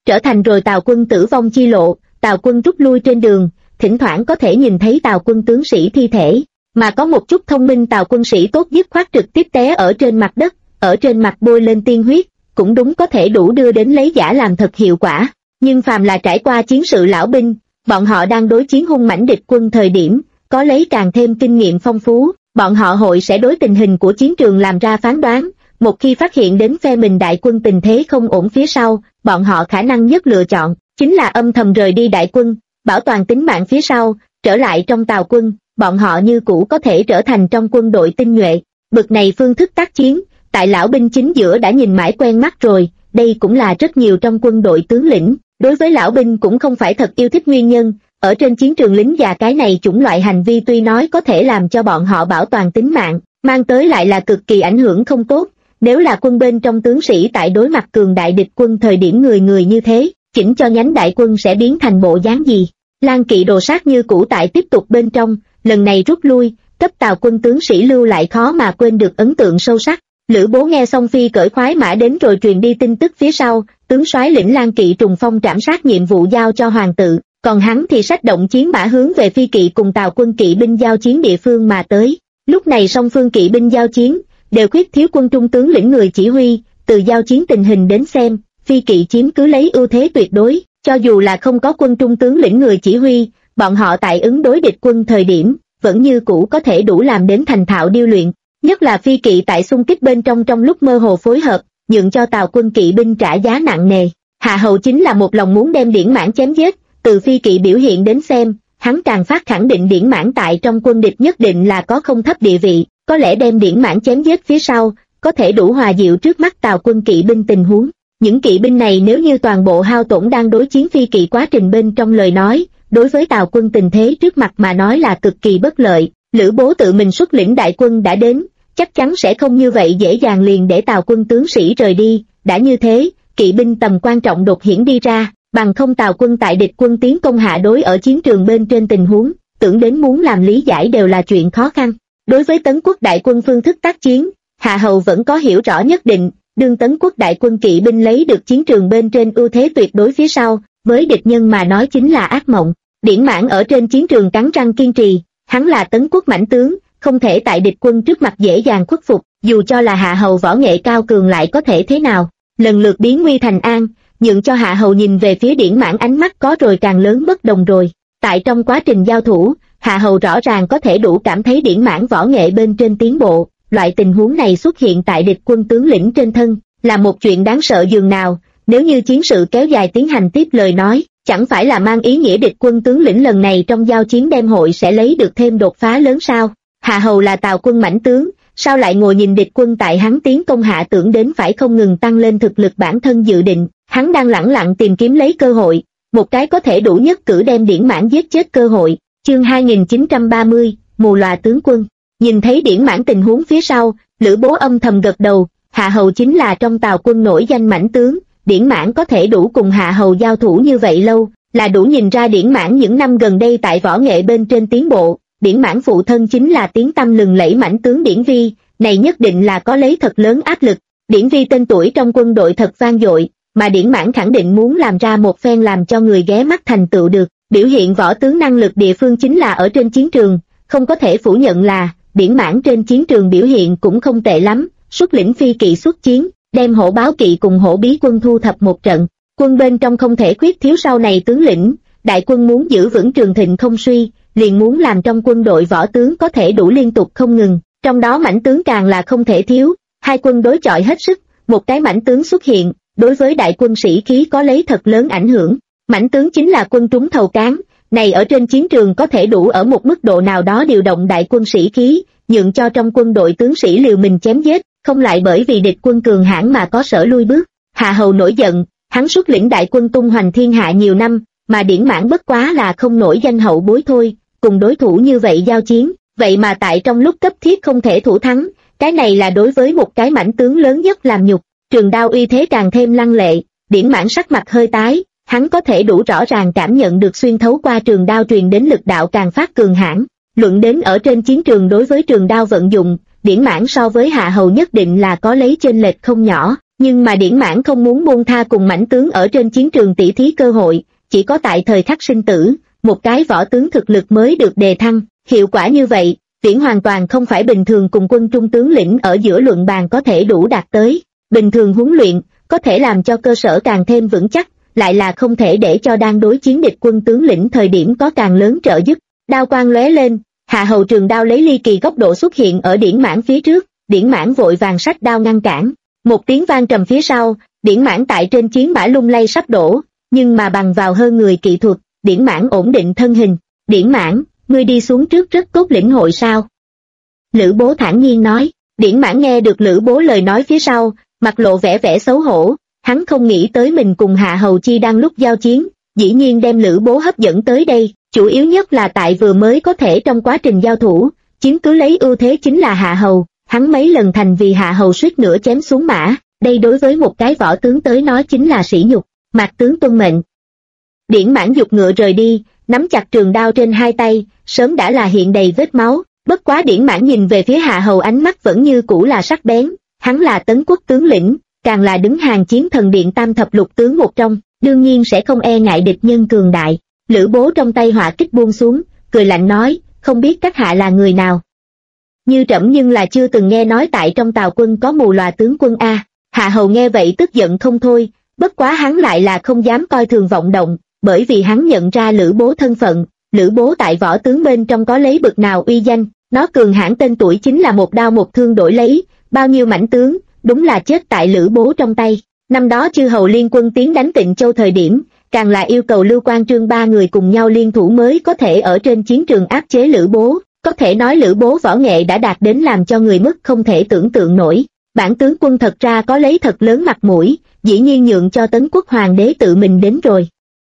trở thành rồi Tào quân tử vong chi lộ. Tào quân rút lui trên đường, thỉnh thoảng có thể nhìn thấy Tào quân tướng sĩ thi thể, mà có một chút thông minh Tào quân sĩ tốt dứt khoát trực tiếp té ở trên mặt đất, ở trên mặt bôi lên tiên huyết, cũng đúng có thể đủ đưa đến lấy giả làm thật hiệu quả. Nhưng phàm là trải qua chiến sự lão binh, bọn họ đang đối chiến hung mãnh địch quân thời điểm, có lấy càng thêm kinh nghiệm phong phú, bọn họ hội sẽ đối tình hình của chiến trường làm ra phán đoán. Một khi phát hiện đến phe mình đại quân tình thế không ổn phía sau, bọn họ khả năng nhất lựa chọn chính là âm thầm rời đi đại quân, bảo toàn tính mạng phía sau, trở lại trong Tào quân, bọn họ như cũ có thể trở thành trong quân đội tinh nhuệ. Bực này phương thức tác chiến, tại lão binh chính giữa đã nhìn mãi quen mắt rồi, đây cũng là rất nhiều trong quân đội tướng lĩnh, đối với lão binh cũng không phải thật yêu thích nguyên nhân. Ở trên chiến trường lính già cái này chủng loại hành vi tuy nói có thể làm cho bọn họ bảo toàn tính mạng, mang tới lại là cực kỳ ảnh hưởng không tốt. Nếu là quân bên trong tướng sĩ tại đối mặt cường đại địch quân thời điểm người người như thế, chỉnh cho nhánh đại quân sẽ biến thành bộ dáng gì? Lan kỵ đồ sát như cũ tại tiếp tục bên trong, lần này rút lui, cấp Tào quân tướng sĩ lưu lại khó mà quên được ấn tượng sâu sắc. Lữ Bố nghe xong phi cởi khoái mã đến rồi truyền đi tin tức phía sau, tướng soái lĩnh Lan kỵ trùng phong trảm sát nhiệm vụ giao cho hoàng tự, còn hắn thì xách động chiến mã hướng về phi kỵ cùng Tào quân kỵ binh giao chiến địa phương mà tới. Lúc này song phương kỵ binh giao chiến đều khuyết thiếu quân trung tướng lĩnh người chỉ huy, từ giao chiến tình hình đến xem, phi kỵ chiếm cứ lấy ưu thế tuyệt đối, cho dù là không có quân trung tướng lĩnh người chỉ huy, bọn họ tại ứng đối địch quân thời điểm, vẫn như cũ có thể đủ làm đến thành thạo điêu luyện, nhất là phi kỵ tại xung kích bên trong lúc mơ hồ phối hợp, nhượng cho Tào quân kỵ binh trả giá nặng nề. Hạ Hầu chính là một lòng muốn đem Điển Mãn chém giết, từ phi kỵ biểu hiện đến xem, hắn càng phát khẳng định Điển Mãn tại trong quân địch nhất định là có không thấp địa vị, có lẽ đem Điển Mãn chém giết phía sau, có thể đủ hòa dịu trước mắt Tào quân kỵ binh tình huống. Những kỵ binh này nếu như toàn bộ hao tổn đang đối chiến phi kỵ quá trình bên trong lời nói, đối với Tào quân tình thế trước mặt mà nói là cực kỳ bất lợi. Lữ Bố tự mình xuất lĩnh đại quân đã đến, chắc chắn sẽ không như vậy dễ dàng liền để Tào quân tướng sĩ rời đi. Đã như thế, kỵ binh tầm quan trọng đột hiển đi ra, bằng không Tào quân tại địch quân tiến công hạ đối ở chiến trường bên trên tình huống, tưởng đến muốn làm lý giải đều là chuyện khó khăn. Đối với Tấn quốc đại quân phương thức tác chiến, Hạ Hầu vẫn có hiểu rõ nhất định, đương Tấn quốc đại quân kỵ binh lấy được chiến trường bên trên ưu thế tuyệt đối phía sau, với địch nhân mà nói chính là ác mộng. Điển Mãn ở trên chiến trường cắn răng kiên trì, hắn là Tấn quốc mãnh tướng, không thể tại địch quân trước mặt dễ dàng khuất phục, dù cho là Hạ Hầu võ nghệ cao cường lại có thể thế nào, lần lượt biến nguy thành an, nhượng cho Hạ Hầu nhìn về phía Điển Mãn ánh mắt có rồi càng lớn bất đồng rồi. Tại trong quá trình giao thủ, Hạ Hầu rõ ràng có thể đủ cảm thấy Điển Mãn võ nghệ bên trên tiến bộ, loại tình huống này xuất hiện tại địch quân tướng lĩnh trên thân, là một chuyện đáng sợ dường nào. Nếu như chiến sự kéo dài tiến hành tiếp lời nói, chẳng phải là mang ý nghĩa địch quân tướng lĩnh lần này trong giao chiến đem hội sẽ lấy được thêm đột phá lớn sao? Hạ Hầu là Tào quân mãnh tướng, sao lại ngồi nhìn địch quân tại hắn tiến công hạ tưởng đến phải không ngừng tăng lên thực lực bản thân dự định, hắn đang lẳng lặng tìm kiếm lấy cơ hội, một cái có thể đủ nhất cử đem Điển Mãn giết chết cơ hội. Chương 2930, mù lòa tướng quân. Nhìn thấy Điển Mãn tình huống phía sau, Lữ Bố âm thầm gật đầu, Hạ Hầu chính là trong Tào quân nổi danh mãnh tướng, Điển Mãn có thể đủ cùng Hạ Hầu giao thủ như vậy lâu, là đủ nhìn ra Điển Mãn những năm gần đây tại võ nghệ bên trên tiến bộ. Điển Mãn phụ thân chính là tiếng tăm lừng lẫy mãnh tướng Điển Vi, này nhất định là có lấy thật lớn áp lực. Điển Vi tên tuổi trong quân đội thật vang dội, mà Điển Mãn khẳng định muốn làm ra một phen làm cho người ghé mắt thành tựu được. Biểu hiện võ tướng năng lực địa phương chính là ở trên chiến trường, không có thể phủ nhận là Điển Mãn trên chiến trường biểu hiện cũng không tệ lắm, xuất lĩnh phi kỵ xuất chiến, đem hổ báo kỵ cùng hổ bí quân thu thập một trận. Quân bên trong không thể khuyết thiếu sau này tướng lĩnh, đại quân muốn giữ vững trường thịnh không suy, liền muốn làm trong quân đội võ tướng có thể đủ liên tục không ngừng, trong đó mãnh tướng càng là không thể thiếu. Hai quân đối chọi hết sức, một cái mãnh tướng xuất hiện, đối với đại quân sĩ khí có lấy thật lớn ảnh hưởng. Mãnh tướng chính là quân trúng thầu cán, này ở trên chiến trường có thể đủ ở một mức độ nào đó điều động đại quân sĩ khí, nhượng cho trong quân đội tướng sĩ liều mình chém giết, không lại bởi vì địch quân cường hãn mà có sở lui bước. Hạ Hầu nổi giận, hắn xuất lĩnh đại quân tung hoành thiên hạ nhiều năm, mà Điển Mãn bất quá là không nổi danh hậu bối thôi, cùng đối thủ như vậy giao chiến, vậy mà tại trong lúc cấp thiết không thể thủ thắng, cái này là đối với một cái mãnh tướng lớn nhất làm nhục. Trường đao uy thế càng thêm lăng lệ, Điển Mãn sắc mặt hơi tái, hắn có thể đủ rõ ràng cảm nhận được xuyên thấu qua trường đao truyền đến lực đạo càng phát cường hãn. Luận đến ở trên chiến trường đối với trường đao vận dụng, Điển Mãn so với Hạ Hầu nhất định là có lấy chênh lệch không nhỏ, Nhưng mà Điển Mãn không muốn buông tha cùng mãnh tướng ở trên chiến trường tỷ thí cơ hội, chỉ có tại thời khắc sinh tử, một cái võ tướng thực lực mới được đề thăng, hiệu quả như vậy, Viễn hoàn toàn không phải bình thường cùng quân trung tướng lĩnh ở giữa luận bàn có thể đủ đạt tới. Bình thường huấn luyện, có thể làm cho cơ sở càng thêm vững chắc, lại là không thể để cho đang đối chiến địch quân tướng lĩnh thời điểm có càng lớn trợ giúp. Đao quang lóe lên, Hạ Hầu trường đao lấy ly kỳ góc độ xuất hiện ở Điển Mãn phía trước, Điển Mãn vội vàng xách đao ngăn cản. Một tiếng vang trầm phía sau, Điển Mãn tại trên chiến mã lung lay sắp đổ, nhưng mà bằng vào hơn người kỹ thuật, Điển Mãn ổn định thân hình. Điển Mãn, ngươi đi xuống trước rất cốt lĩnh hội sao? Lữ Bố thản nhiên nói. Điển Mãn nghe được Lữ Bố lời nói phía sau, mặt lộ vẻ vẻ xấu hổ, hắn không nghĩ tới mình cùng Hạ Hầu Chi đang lúc giao chiến, dĩ nhiên đem Lữ Bố hấp dẫn tới đây, chủ yếu nhất là tại vừa mới có thể trong quá trình giao thủ, chiếm cứ lấy ưu thế chính là Hạ Hầu, hắn mấy lần thành vì Hạ Hầu suýt nữa chém xuống mã, đây đối với một cái võ tướng tới nói chính là sỉ nhục. Mạc tướng tuân mệnh. Điển Mãn giục ngựa rời đi, nắm chặt trường đao trên hai tay, sớm đã là hiện đầy vết máu, bất quá Điển Mãn nhìn về phía Hạ Hầu ánh mắt vẫn như cũ là sắc bén, hắn là Tấn Quốc tướng lĩnh, càng là đứng hàng chiến thần điện tam thập lục tướng một trong, đương nhiên sẽ không e ngại địch nhân cường đại. Lữ Bố trong tay hỏa kích buông xuống, cười lạnh nói, không biết các hạ là người nào? Như trẫm nhưng là chưa từng nghe nói tại trong Tào quân có mù lòa tướng quân a. Hạ Hầu nghe vậy tức giận không thôi, bất quá hắn lại là không dám coi thường vọng động, bởi vì hắn nhận ra Lữ Bố thân phận, Lữ Bố tại võ tướng bên trong có lấy bực nào uy danh, nó cường hãn tên tuổi chính là một đao một thương đổi lấy, bao nhiêu mãnh tướng, đúng là chết tại Lữ Bố trong tay. Năm đó chư hầu liên quân tiến đánh Tịnh Châu thời điểm, càng là yêu cầu Lưu Quan Trương ba người cùng nhau liên thủ mới có thể ở trên chiến trường áp chế Lữ Bố, có thể nói Lữ Bố võ nghệ đã đạt đến làm cho người mức không thể tưởng tượng nổi. Bản tướng quân thật ra có lấy thật lớn mặt mũi, dĩ nhiên nhượng cho Tấn Quốc hoàng đế tự mình đến rồi.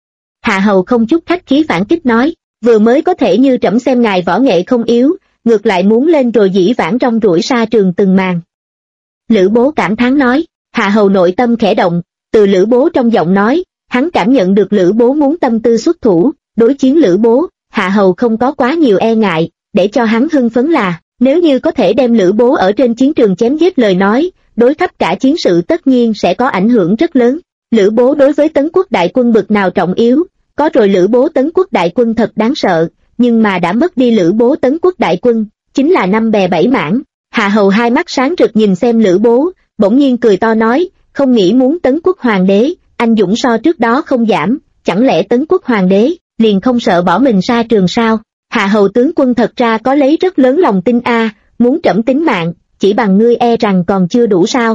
Hạ Hầu không chút khách khí phản kích nói, vừa mới có thể như trẫm xem ngài võ nghệ không yếu, ngược lại muốn lên rồi dĩ vãng rong ruổi xa trường từng màn. Lữ Bố cảm thán nói. Hạ Hầu nội tâm khẽ động, từ Lữ Bố trong giọng nói, hắn cảm nhận được Lữ Bố muốn tâm tư xuất thủ, đối chiến Lữ Bố, Hạ Hầu không có quá nhiều e ngại, để cho hắn hưng phấn là, nếu như có thể đem Lữ Bố ở trên chiến trường chém giết lời nói, đối khắp cả chiến sự tất nhiên sẽ có ảnh hưởng rất lớn. Lữ Bố đối với Tấn Quốc đại quân bực nào trọng yếu, có rồi Lữ Bố Tấn Quốc đại quân thật đáng sợ, nhưng mà đã mất đi Lữ Bố Tấn Quốc đại quân, chính là năm bè bảy mảng. Hạ Hầu hai mắt sáng rực nhìn xem Lữ Bố, bỗng nhiên cười to nói, không nghĩ muốn Tấn Quốc hoàng đế, anh dũng so trước đó không giảm, chẳng lẽ Tấn Quốc hoàng đế liền không sợ bỏ mình ra trường sao? Hạ Hầu tướng quân thật ra có lấy rất lớn lòng tin a, muốn trẫm tính mạng, chỉ bằng ngươi e rằng còn chưa đủ sao?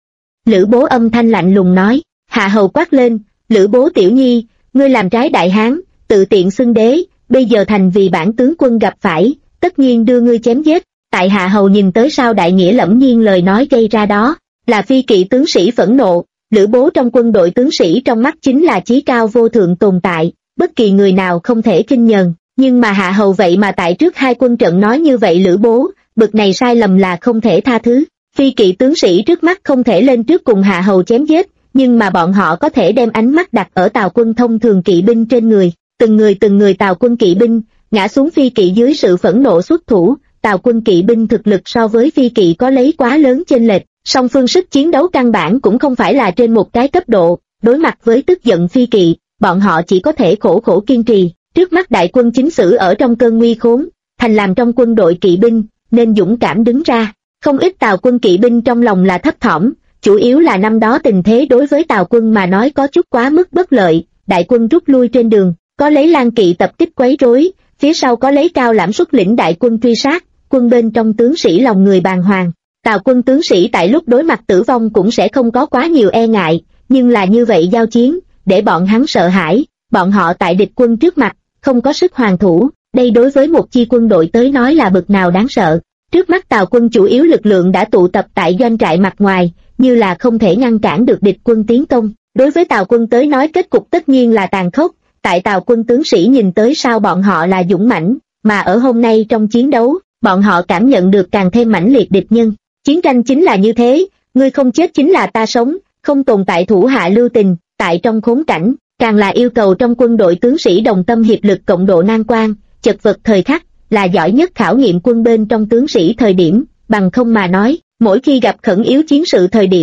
Lữ Bố âm thanh lạnh lùng nói. Hạ Hầu quát lên, Lữ Bố tiểu nhi, ngươi làm trái đại hán, tự tiện xưng đế, bây giờ thành vì bản tướng quân gặp phải, tất nhiên đưa ngươi chém giết. Tại Hạ Hầu nhìn tới sao đại nghĩa lẫm nhiên lời nói gây ra đó, là phi kỵ tướng sĩ phẫn nộ, Lữ Bố trong quân đội tướng sĩ trong mắt chính là chí cao vô thượng tồn tại, bất kỳ người nào không thể khinh nhờn, nhưng mà Hạ Hầu vậy mà tại trước hai quân trận nói như vậy Lữ Bố, bực này sai lầm là không thể tha thứ. Phi kỵ tướng sĩ trước mắt không thể lên trước cùng Hạ Hầu chém giết, nhưng mà bọn họ có thể đem ánh mắt đặt ở Tào quân thông thường kỵ binh trên người, từng người Tào quân kỵ binh, ngã xuống phi kỵ dưới sự phẫn nộ xuất thủ. Tào quân kỵ binh thực lực so với phi kỵ có lấy quá lớn chênh lệch, song phương sức chiến đấu căn bản cũng không phải là trên một cái cấp độ, đối mặt với tức giận phi kỵ, bọn họ chỉ có thể khổ khổ kiên trì, trước mắt đại quân chính sử ở trong cơn nguy khốn, thành làm trong quân đội kỵ binh, nên dũng cảm đứng ra, không ít Tào quân kỵ binh trong lòng là thấp thỏm, chủ yếu là năm đó tình thế đối với Tào quân mà nói có chút quá mức bất lợi, đại quân rút lui trên đường, có lấy Lan kỵ tập kích quấy rối, phía sau có lấy Cao Lãm xuất lĩnh đại quân truy sát. Quân bên trong tướng sĩ lòng người bàng hoàng, Tào quân tướng sĩ tại lúc đối mặt tử vong cũng sẽ không có quá nhiều e ngại, nhưng là như vậy giao chiến, để bọn hắn sợ hãi, bọn họ tại địch quân trước mặt, không có sức hoàn thủ, đây đối với một chi quân đội tới nói là bực nào đáng sợ. Trước mắt Tào quân chủ yếu lực lượng đã tụ tập tại doanh trại mặt ngoài, như là không thể ngăn cản được địch quân tiến công, đối với Tào quân tới nói kết cục tất nhiên là tàn khốc, tại Tào quân tướng sĩ nhìn tới sao bọn họ là dũng mãnh, mà ở hôm nay trong chiến đấu, bọn họ cảm nhận được càng thêm mãnh liệt địch nhân. Chiến tranh chính là như thế, ngươi không chết chính là ta sống, không tồn tại thủ hạ lưu tình, tại trong khốn cảnh, càng là yêu cầu trong quân đội tướng sĩ đồng tâm hiệp lực cộng độ nan quan, chật vật thời khắc, là giỏi nhất khảo nghiệm quân bên trong tướng sĩ thời điểm, bằng không mà nói, mỗi khi gặp khẩn yếu chiến sự thời điểm,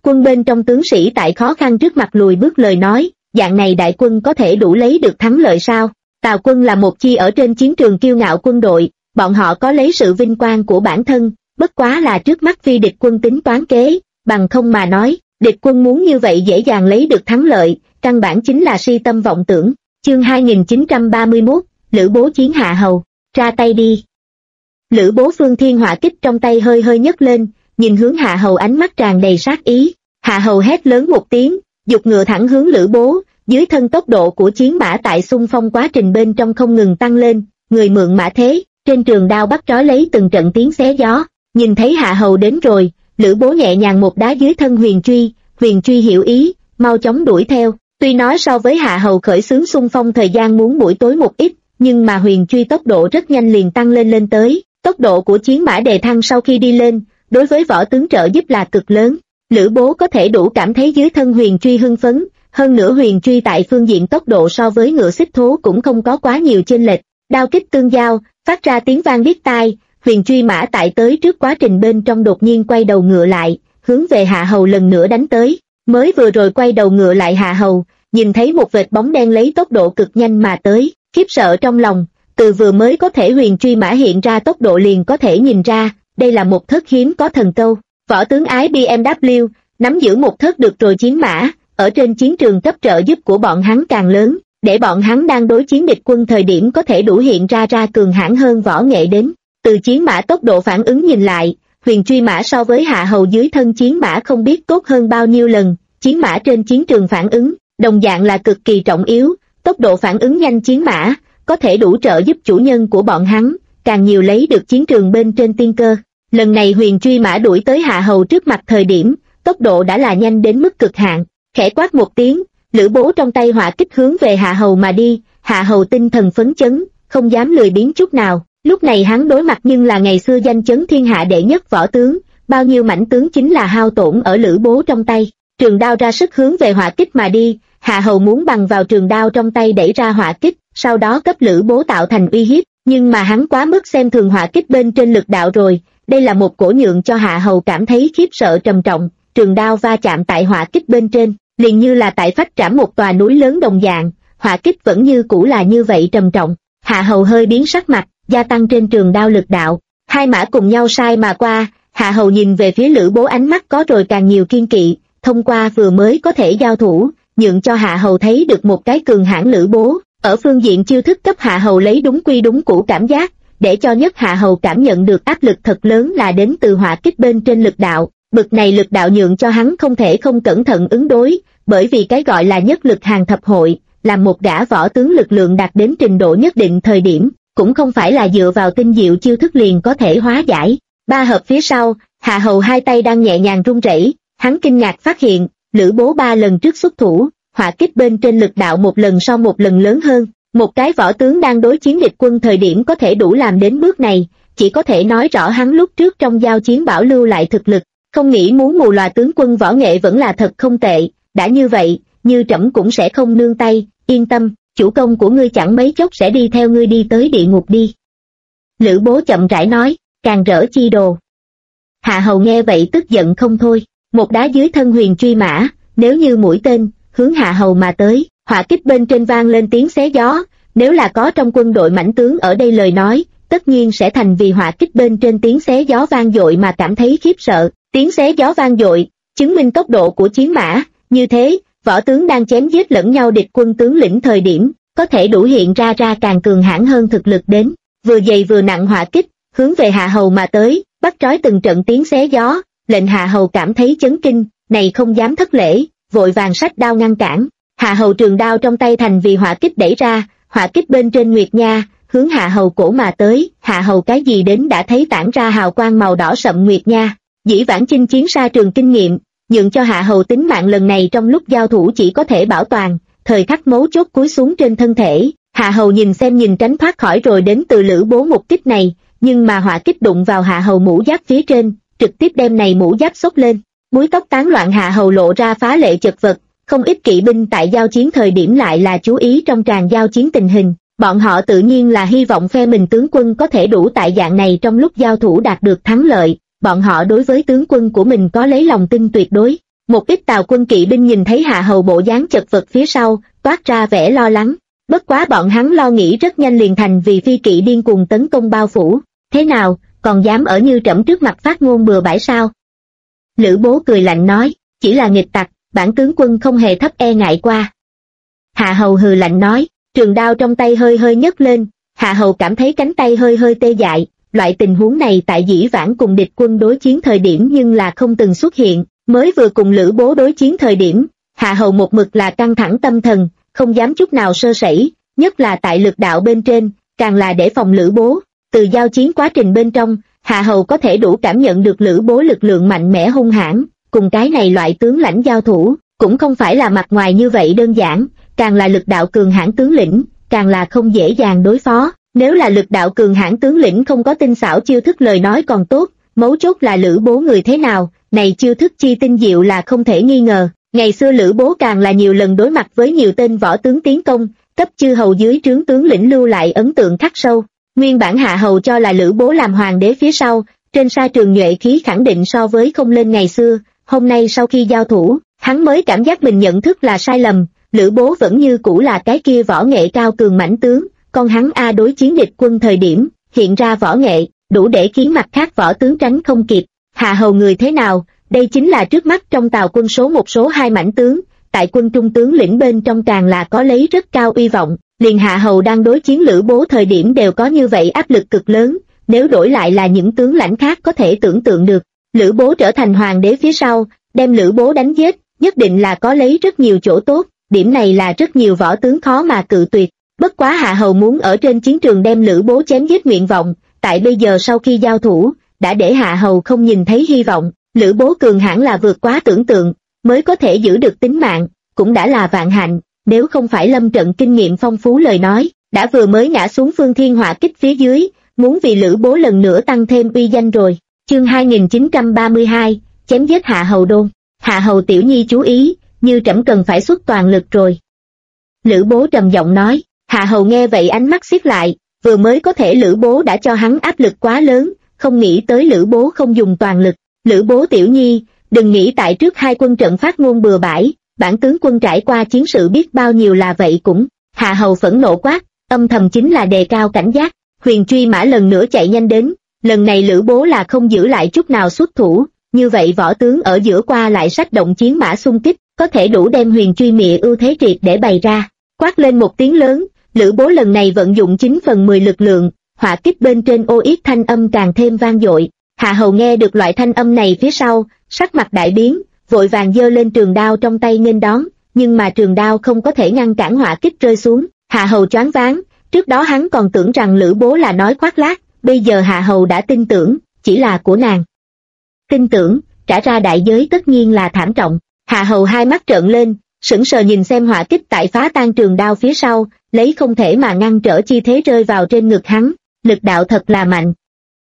Quân bên trong tướng sĩ tại khó khăn trước mặt lùi bước lời nói, dạng này đại quân có thể đủ lấy được thắng lợi sao? Tào quân là một chi ở trên chiến trường kiêu ngạo quân đội, bọn họ có lấy sự vinh quang của bản thân, bất quá là trước mắt phi địch quân tính toán kế, bằng không mà nói, địch quân muốn như vậy dễ dàng lấy được thắng lợi, căn bản chính là si tâm vọng tưởng. Chương 2931, Lữ Bố chiến Hạ Hầu, ra tay đi. Lữ Bố phương thiên hỏa kích trong tay hơi hơi nhấc lên, nhìn hướng Hạ Hầu ánh mắt tràn đầy sát ý. Hạ Hầu hét lớn một tiếng, giục ngựa thẳng hướng Lữ Bố, dưới thân tốc độ của chiến mã tại xung phong quá trình bên trong không ngừng tăng lên, người mượn mã thế, trên trường đao bắt trói lấy từng trận tiếng xé gió. Nhìn thấy Hạ Hầu đến rồi, Lữ Bố nhẹ nhàng một đá dưới thân Huyền Truy hiểu ý, mau chóng đuổi theo. Tuy nói so với Hạ Hầu khởi xướng xung phong thời gian muốn buổi tối một ít, nhưng mà Huyền Truy tốc độ rất nhanh liền tăng lên tới. Tốc độ của chiến mã đề thăng sau khi đi lên, đối với võ tướng trợ giúp là cực lớn. Lữ Bố có thể đủ cảm thấy dưới thân Huyền Truy hưng phấn, hơn nữa Huyền Truy tại phương diện tốc độ so với ngựa xích thố cũng không có quá nhiều chênh lệch. Đao kích tương giao, phát ra tiếng vang điếc tai, Huyền Truy mã tại tới trước quá trình bên trong đột nhiên quay đầu ngựa lại, hướng về Hạ Hầu lần nữa đánh tới. Mới vừa rồi quay đầu ngựa lại Hạ Hầu, nhìn thấy một vệt bóng đen lấy tốc độ cực nhanh mà tới, khiếp sợ trong lòng, từ vừa mới có thể Huyền Truy mã hiện ra tốc độ liền có thể nhìn ra, đây là một thớt hiếm có thần câu. Võ tướng ái BMW, nắm giữ một thớt được rồi chiến mã, ở trên chiến trường cấp trợ giúp của bọn hắn càng lớn, để bọn hắn đang đối chiến địch quân thời điểm có thể đủ hiện ra cường hãn hơn võ nghệ đến. Từ chiến mã tốc độ phản ứng nhìn lại, Huyền Truy mã so với Hạ Hầu dưới thân chiến mã không biết tốt hơn bao nhiêu lần, chiến mã trên chiến trường phản ứng, đồng dạng là cực kỳ trọng yếu, tốc độ phản ứng nhanh chiến mã, có thể đủ trợ giúp chủ nhân của bọn hắn, càng nhiều lấy được chiến trường bên trên tiên cơ. Lần này Huyền Truy mã đuổi tới Hạ Hầu trước mặt thời điểm, tốc độ đã là nhanh đến mức cực hạn, khẽ quát một tiếng, Lữ Bố trong tay hỏa kích hướng về Hạ Hầu mà đi. Hạ Hầu tinh thần phấn chấn, không dám lười biếng chút nào. Lúc này hắn đối mặt nhưng là ngày xưa danh chấn thiên hạ đệ nhất võ tướng, bao nhiêu mãnh tướng chính là hao tổn ở Lữ Bố trong tay. Trường đao ra sức hướng về hỏa kích mà đi, Hạ Hầu muốn bằng vào trường đao trong tay đẩy ra hỏa kích, sau đó cấp Lữ Bố tạo thành uy hiếp, nhưng mà hắn quá mức xem thường hỏa kích bên trên lực đạo rồi, đây là một cổ nhượng cho Hạ Hầu cảm thấy khiếp sợ trầm trọng. Trường đao va chạm tại hỏa kích bên trên, liền như là tại phách trảm một tòa núi lớn đồng dạng, hỏa kích vẫn như cũ là như vậy trầm trọng. Hạ Hầu hơi biến sắc mặt, gia tăng trên trường đao lực đạo, hai mã cùng nhau sai mà qua. Hạ Hầu nhìn về phía Lữ Bố ánh mắt có rồi càng nhiều kiên kỵ, thông qua vừa mới có thể giao thủ, nhượng cho Hạ Hầu thấy được một cái cường hãn Lữ Bố, ở phương diện chiêu thức cấp Hạ Hầu lấy đúng quy đúng cũ cảm giác, để cho nhất Hạ Hầu cảm nhận được áp lực thật lớn là đến từ hỏa kích bên trên lực đạo, bực này lực đạo nhượng cho hắn không thể không cẩn thận ứng đối, bởi vì cái gọi là nhất lực hàng thập hội, làm một gã võ tướng lực lượng đạt đến trình độ nhất định thời điểm, cũng không phải là dựa vào tinh diệu chiêu thức liền có thể hóa giải. Ba hợp phía sau, Hạ Hầu hai tay đang nhẹ nhàng run rẩy, hắn kinh ngạc phát hiện, Lữ Bố ba lần trước xuất thủ, hỏa kích bên trên lực đạo một lần sau một lần lớn hơn. Một cái võ tướng đang đối chiến địch quân thời điểm có thể đủ làm đến bước này, chỉ có thể nói rõ hắn lúc trước trong giao chiến bảo lưu lại thực lực, không nghĩ muốn mù lòa tướng quân võ nghệ vẫn là thật không tệ. Đã như vậy, như trẫm cũng sẽ không nương tay, yên tâm, chủ công của ngươi chẳng mấy chốc sẽ đi theo ngươi đi tới địa ngục đi. Lữ Bố chậm rãi nói, càng rỡ chi đồ. Hạ Hầu nghe vậy tức giận không thôi, một đá dưới thân Huyền Truy mã, nếu như mũi tên, hướng Hạ Hầu mà tới, hỏa kích bên trên vang lên tiếng xé gió, nếu là có trong quân đội mãnh tướng ở đây lời nói, tất nhiên sẽ thành vì hỏa kích bên trên tiếng xé gió vang dội mà cảm thấy khiếp sợ. Tiếng xé gió vang dội, chứng minh tốc độ của chiến mã, như thế, võ tướng đang chém giết lẫn nhau địch quân tướng lĩnh thời điểm, có thể đủ hiện ra càng cường hãn hơn thực lực đến. Vừa dày vừa nặng hỏa kích, hướng về Hạ Hầu mà tới, bắt trói từng trận tiếng xé gió, lệnh Hạ Hầu cảm thấy chấn kinh, này không dám thất lễ, vội vàng xách đao ngăn cản. Hạ Hầu trường đao trong tay thành vì hỏa kích đẩy ra, hỏa kích bên trên Nguyệt Nha, hướng Hạ Hầu cổ mà tới. Hạ Hầu cái gì đến đã thấy tản ra hào quang màu đỏ sậm Nguyệt Nha, dĩ vãng chinh chiến xa trường kinh nghiệm, nhượng cho Hạ Hầu tính mạng lần này trong lúc giao thủ chỉ có thể bảo toàn, thời khắc mấu chốt cúi xuống trên thân thể. Hạ Hầu nhìn tránh thoát khỏi rồi đến từ Lữ Bố một kích này, nhưng mà hỏa kích đụng vào Hạ Hầu mũ giáp phía trên, trực tiếp đem này mũ giáp xốc lên, búi tóc tán loạn. Hạ Hầu lộ ra phá lệ chật vật, không ít kỵ binh tại giao chiến thời điểm lại là chú ý trong tràng giao chiến tình hình, bọn họ tự nhiên là hy vọng phe mình tướng quân có thể đủ tại dạng này trong lúc giao thủ đạt được thắng lợi, bọn họ đối với tướng quân của mình có lấy lòng tin tuyệt đối. Một ít tào quân kỵ binh nhìn thấy Hạ Hầu bộ dáng chật vật phía sau, toát ra vẻ lo lắng. Bất quá bọn hắn lo nghĩ rất nhanh liền thành vì phi kỵ điên cuồng tấn công bao phủ. Thế nào, còn dám ở như trẫm trước mặt phát ngôn bừa bãi sao? Lữ Bố cười lạnh nói, chỉ là nghịch tặc, bản tướng quân không hề thấp e ngại qua. Hạ Hầu hừ lạnh nói, trường đao trong tay hơi hơi nhấc lên. Hạ Hầu cảm thấy cánh tay hơi hơi tê dại, loại tình huống này tại dĩ vãng cùng địch quân đối chiến thời điểm nhưng là không từng xuất hiện. Mới vừa cùng Lữ Bố đối chiến thời điểm, Hạ Hầu một mực là căng thẳng tâm thần, không dám chút nào sơ sẩy, nhất là tại lực đạo bên trên, càng là để phòng Lữ Bố. Từ giao chiến quá trình bên trong, Hạ Hầu có thể đủ cảm nhận được Lữ Bố lực lượng mạnh mẽ hung hãn, cùng cái này loại tướng lãnh giao thủ, cũng không phải là mặt ngoài như vậy đơn giản, càng là lực đạo cường hãn tướng lĩnh, càng là không dễ dàng đối phó. Nếu là lực đạo cường hãn tướng lĩnh không có tinh xảo chiêu thức lời nói còn tốt, mấu chốt là Lữ Bố người thế nào, này chiêu thức chi tinh diệu là không thể nghi ngờ. Ngày xưa Lữ Bố càng là nhiều lần đối mặt với nhiều tên võ tướng tiến công, cấp chư hầu dưới trướng tướng lĩnh lưu lại ấn tượng khắc sâu. Nguyên bản Hạ Hầu cho là Lữ Bố làm hoàng đế phía sau, trên sa trường nhuệ khí khẳng định so với không lên ngày xưa. Hôm nay sau khi giao thủ, hắn mới cảm giác mình nhận thức là sai lầm. Lữ Bố vẫn như cũ là cái kia võ nghệ cao cường mãnh tướng, còn hắn đối chiến địch quân thời điểm, hiện ra võ nghệ, đủ để khiến mặt khác võ tướng tránh không kịp. Hạ Hầu người thế nào, đây chính là trước mắt trong Tào quân số một số hai mãnh tướng, tại quân trung tướng lĩnh bên trong càng là có lấy rất cao uy vọng, liền Hạ Hầu đang đối chiến Lữ Bố thời điểm đều có như vậy áp lực cực lớn, nếu đổi lại là những tướng lãnh khác có thể tưởng tượng được. Lữ Bố trở thành hoàng đế phía sau, đem Lữ Bố đánh giết, nhất định là có lấy rất nhiều chỗ tốt, điểm này là rất nhiều võ tướng khó mà cự tuyệt. Bất quá Hạ Hầu muốn ở trên chiến trường đem Lữ Bố chém giết nguyện vọng, tại bây giờ sau khi giao thủ, đã để Hạ Hầu không nhìn thấy hy vọng. Lữ Bố cường hãn là vượt quá tưởng tượng, mới có thể giữ được tính mạng, cũng đã là vạn hạnh, nếu không phải lâm trận kinh nghiệm phong phú lời nói, đã vừa mới ngã xuống phương thiên hỏa kích phía dưới, muốn vì Lữ Bố lần nữa tăng thêm uy danh rồi. Chương 2932, chém giết Hạ Hầu đôn. Hạ Hầu tiểu nhi chú ý, như trẫm cần phải xuất toàn lực rồi. Lữ Bố trầm giọng nói. Hạ Hầu nghe vậy ánh mắt siết lại, vừa mới có thể Lữ Bố đã cho hắn áp lực quá lớn, không nghĩ tới Lữ Bố không dùng toàn lực. Lữ Bố tiểu nhi, đừng nghĩ tại trước hai quân trận phát ngôn bừa bãi, bản tướng quân trải qua chiến sự biết bao nhiêu là vậy cũng. Hạ Hầu phẫn nộ quát, âm thầm chính là đề cao cảnh giác. Huyền truy mã lần nữa chạy nhanh đến, lần này Lữ Bố là không giữ lại chút nào xuất thủ, như vậy võ tướng ở giữa qua lại sách động chiến mã xung kích, có thể đủ đem huyền truy mịa ưu thế triệt để bày ra. Quát lên một tiếng lớn, Lữ Bố lần này vận dụng 9/10 lực lượng, hỏa kích bên trên ô yết thanh âm càng thêm vang dội. Hạ Hầu nghe được loại thanh âm này phía sau, sắc mặt đại biến, vội vàng giơ lên trường đao trong tay nghênh đón, nhưng mà trường đao không có thể ngăn cản hỏa kích rơi xuống. Hạ Hầu choáng váng, trước đó hắn còn tưởng rằng Lữ Bố là nói khoác lác, bây giờ Hạ Hầu đã tin tưởng, chỉ là của nàng tin tưởng, trả ra đại giới tất nhiên là thảm trọng. Hạ Hầu hai mắt trợn lên, sững sờ nhìn xem hỏa kích tại phá tan trường đao phía sau, lấy không thể mà ngăn trở chi thế rơi vào trên ngực hắn, lực đạo thật là mạnh.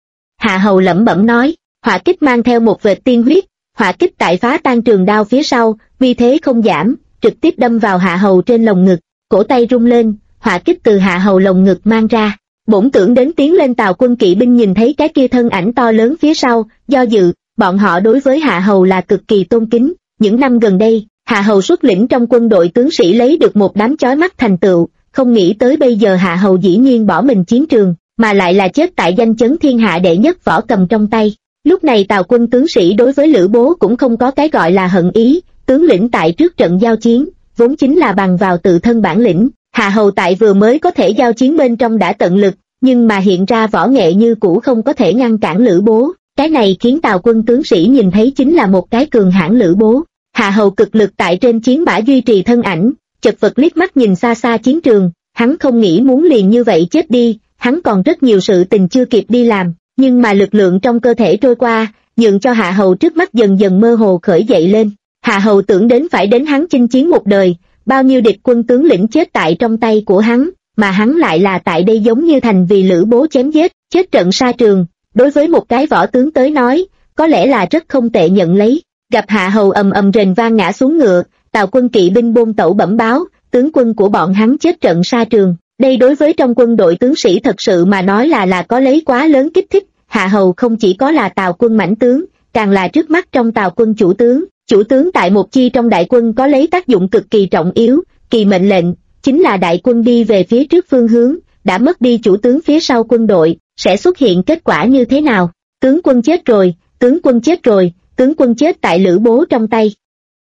Hạ Hầu lẩm bẩm nói, hỏa kích mang theo một vệt tiên huyết, hỏa kích tại phá tan trường đao phía sau, vì thế không giảm, trực tiếp đâm vào Hạ Hầu trên lồng ngực, cổ tay rung lên, hỏa kích từ Hạ Hầu lồng ngực mang ra. Bổn tưởng đến tiến lên Tào quân kỵ binh nhìn thấy cái kia thân ảnh to lớn phía sau, do dự, bọn họ đối với Hạ Hầu là cực kỳ tôn kính. Những năm gần đây, Hạ Hầu xuất lĩnh trong quân đội tướng sĩ lấy được một đám chói mắt thành tựu, không nghĩ tới bây giờ Hạ Hầu dĩ nhiên bỏ mình chiến trường, mà lại là chết tại danh chấn thiên hạ đệ nhất võ cầm trong tay. Lúc này Tào quân tướng sĩ đối với Lữ Bố cũng không có cái gọi là hận ý, tướng lĩnh tại trước trận giao chiến, vốn chính là bằng vào tự thân bản lĩnh. Hạ Hầu tại vừa mới có thể giao chiến bên trong đã tận lực, nhưng mà hiện ra võ nghệ như cũ không có thể ngăn cản Lữ Bố, cái này khiến Tào quân tướng sĩ nhìn thấy chính là một cái cường hãn Lữ Bố. Hạ Hầu cực lực tại trên chiến mã duy trì thân ảnh, chật vật liếc mắt nhìn xa xa chiến trường, hắn không nghĩ muốn liền như vậy chết đi, hắn còn rất nhiều sự tình chưa kịp đi làm, nhưng mà lực lượng trong cơ thể trôi qua, nhượng cho Hạ Hầu trước mắt dần dần mơ hồ khởi dậy lên. Hạ Hầu tưởng đến phải đến hắn chinh chiến một đời, bao nhiêu địch quân tướng lĩnh chết tại trong tay của hắn, mà hắn lại là tại đây giống như thành vì Lữ Bố chém giết, chết trận sa trường, đối với một cái võ tướng tới nói, có lẽ là rất không tệ nhận lấy. Gặp Hạ Hầu ầm ầm rền vang ngã xuống ngựa, Tào quân kỵ binh bôn tẩu bẩm báo, tướng quân của bọn hắn chết trận sa trường. Đây đối với trong quân đội tướng sĩ thật sự mà nói là có lấy quá lớn kích thích. Hạ Hầu không chỉ có là Tào quân mãnh tướng, càng là trước mắt trong Tào quân chủ tướng, Chủ tướng tại một chi trong đại quân có lấy tác dụng cực kỳ trọng yếu, kỳ mệnh lệnh, chính là đại quân đi về phía trước phương hướng, đã mất đi chủ tướng phía sau quân đội, sẽ xuất hiện kết quả như thế nào? Tướng quân chết rồi, tướng quân chết rồi, tướng quân chết tại Lữ Bố trong tay.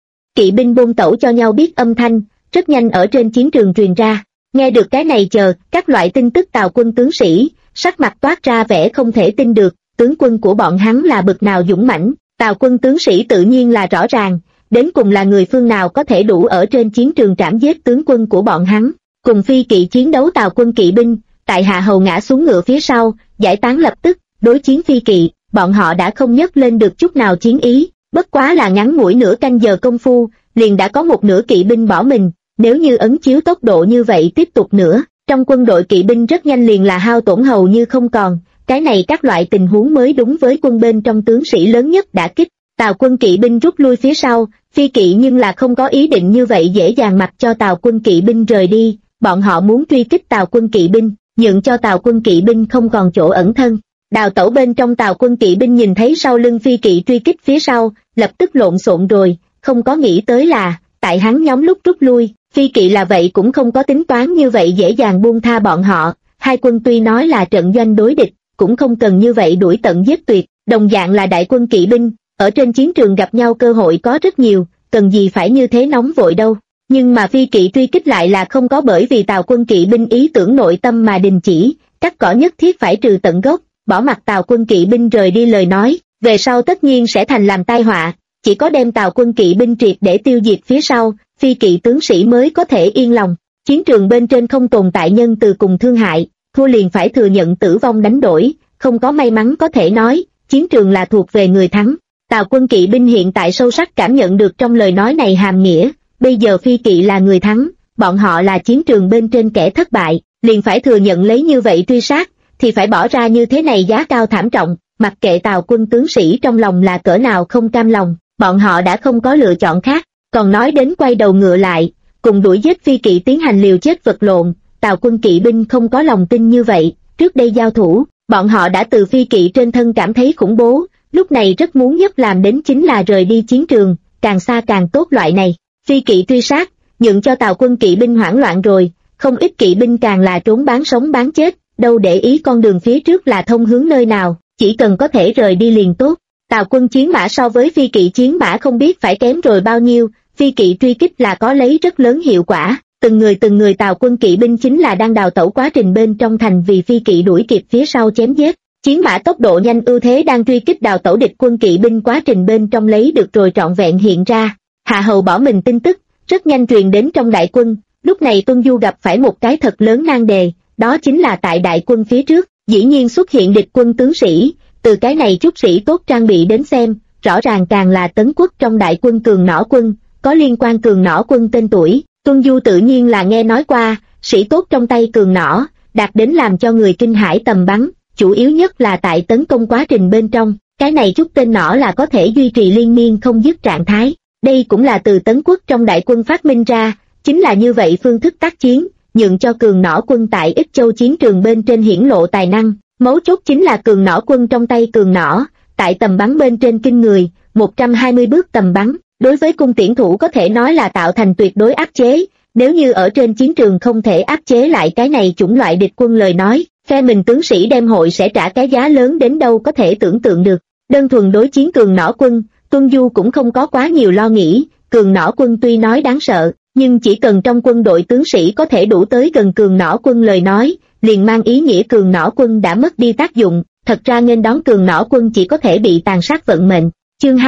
Kỵ binh buôn tẩu cho nhau biết âm thanh, rất nhanh ở trên chiến trường truyền ra. Nghe được cái này các loại tin tức Tào quân tướng sĩ, sắc mặt toát ra vẻ không thể tin được, tướng quân của bọn hắn là bực nào dũng mãnh, Tào quân tướng sĩ tự nhiên là rõ ràng, đến cùng là người phương nào có thể đủ ở trên chiến trường trảm giết tướng quân của bọn hắn. Cùng phi kỵ chiến đấu Tào quân kỵ binh, tại Hạ Hầu ngã xuống ngựa phía sau, giải tán lập tức, đối chiến phi kỵ, bọn họ đã không nhấc lên được chút nào chiến ý, bất quá là ngắn ngủi nửa canh giờ công phu, liền đã có một nửa kỵ binh bỏ mình, nếu như ấn chiếu tốc độ như vậy tiếp tục nữa, trong quân đội kỵ binh rất nhanh liền là hao tổn hầu như không còn, cái này các loại tình huống mới đúng với quân bên trong tướng sĩ lớn nhất đã kích. Tào quân kỵ binh rút lui phía sau, phi kỵ nhưng là không có ý định như vậy dễ dàng mặc cho Tào quân kỵ binh rời đi, bọn họ muốn truy kích Tào quân kỵ binh, nhượng cho Tào quân kỵ binh không còn chỗ ẩn thân. Đào tẩu bên trong Tào quân kỵ binh nhìn thấy sau lưng phi kỵ truy kích phía sau, lập tức lộn xộn rồi, không có nghĩ tới là, tại hắn nhóm lúc rút lui, phi kỵ là vậy cũng không có tính toán như vậy dễ dàng buông tha bọn họ, hai quân tuy nói là trận doanh đối địch, cũng không cần như vậy đuổi tận giết tuyệt, đồng dạng là đại quân kỵ binh, ở trên chiến trường gặp nhau cơ hội có rất nhiều, cần gì phải như thế nóng vội đâu. Nhưng mà phi kỵ truy kích lại là không có bởi vì Tào quân kỵ binh ý tưởng nội tâm mà đình chỉ, cắt cỏ nhất thiết phải trừ tận gốc, bỏ mặc Tào quân kỵ binh rời đi lời nói, về sau tất nhiên sẽ thành làm tai họa, chỉ có đem Tào quân kỵ binh triệt để tiêu diệt phía sau, phi kỵ tướng sĩ mới có thể yên lòng. Chiến trường bên trên không tồn tại nhân từ cùng thương hại, thua liền phải thừa nhận tử vong đánh đổi, không có may mắn có thể nói, chiến trường là thuộc về người thắng. Tào quân kỵ binh hiện tại sâu sắc cảm nhận được trong lời nói này hàm nghĩa, bây giờ phi kỵ là người thắng, bọn họ là chiến trường bên trên kẻ thất bại, liền phải thừa nhận lấy như vậy truy sát, thì phải bỏ ra như thế này giá cao thảm trọng, mặc kệ Tào quân tướng sĩ trong lòng là cỡ nào không cam lòng, bọn họ đã không có lựa chọn khác. Còn nói đến quay đầu ngựa lại, cùng đuổi giết phi kỵ tiến hành liều chết vật lộn, Tào quân kỵ binh không có lòng tin như vậy, trước đây giao thủ, bọn họ đã từ phi kỵ trên thân cảm thấy khủng bố, lúc này rất muốn nhất làm đến chính là rời đi chiến trường, càng xa càng tốt loại này. Phi kỵ truy sát, nhượng cho Tào quân kỵ binh hoảng loạn rồi, không ít kỵ binh càng là trốn bán sống bán chết, đâu để ý con đường phía trước là thông hướng nơi nào, chỉ cần có thể rời đi liền tốt. Tào quân chiến mã so với phi kỵ chiến mã không biết phải kém rồi bao nhiêu, phi kỵ truy kích là có lấy rất lớn hiệu quả, từng người Tào quân kỵ binh chính là đang đào tẩu quá trình bên trong thành vì phi kỵ đuổi kịp phía sau chém giết. Chiến mã tốc độ nhanh ưu thế đang truy kích đào tẩu địch quân kỵ binh quá trình bên trong lấy được rồi trọn vẹn hiện ra. Hạ Hầu bỏ mình tin tức, rất nhanh truyền đến trong đại quân, lúc này Tuân Du gặp phải một cái thật lớn nan đề, đó chính là tại đại quân phía trước, dĩ nhiên xuất hiện địch quân tướng sĩ, từ cái này chút sĩ tốt trang bị đến xem, rõ ràng càng là Tấn Quốc trong đại quân Cường Nỏ quân, có liên quan Cường Nỏ quân tên tuổi, Tuân Du tự nhiên là nghe nói qua, sĩ tốt trong tay Cường Nỏ, đạt đến làm cho người kinh hãi tầm bắn, chủ yếu nhất là tại tấn công quá trình bên trong, cái này chút tên nỏ là có thể duy trì liên miên không dứt trạng thái, đây cũng là từ Tấn Quốc trong đại quân phát minh ra, chính là như vậy phương thức tác chiến, nhượng cho Cường Nỏ quân tại Ích Châu chiến trường bên trên hiển lộ tài năng, mấu chốt chính là Cường Nỏ quân trong tay Cường Nỏ, tại tầm bắn bên trên kinh người, 120 bước tầm bắn, đối với cung tiễn thủ có thể nói là tạo thành tuyệt đối áp chế, nếu như ở trên chiến trường không thể áp chế lại cái này chủng loại địch quân lời nói, phe mình tướng sĩ đem hội sẽ trả cái giá lớn đến đâu có thể tưởng tượng được. Đơn thuần đối chiến Cường Nỏ quân, Tuân Du cũng không có quá nhiều lo nghĩ, Cường Nỏ quân tuy nói đáng sợ, nhưng chỉ cần trong quân đội tướng sĩ có thể đủ tới gần Cường Nỏ quân lời nói, liền mang ý nghĩa Cường Nỏ quân đã mất đi tác dụng, thật ra nghênh đón Cường Nỏ quân chỉ có thể bị tàn sát vận mệnh. Chương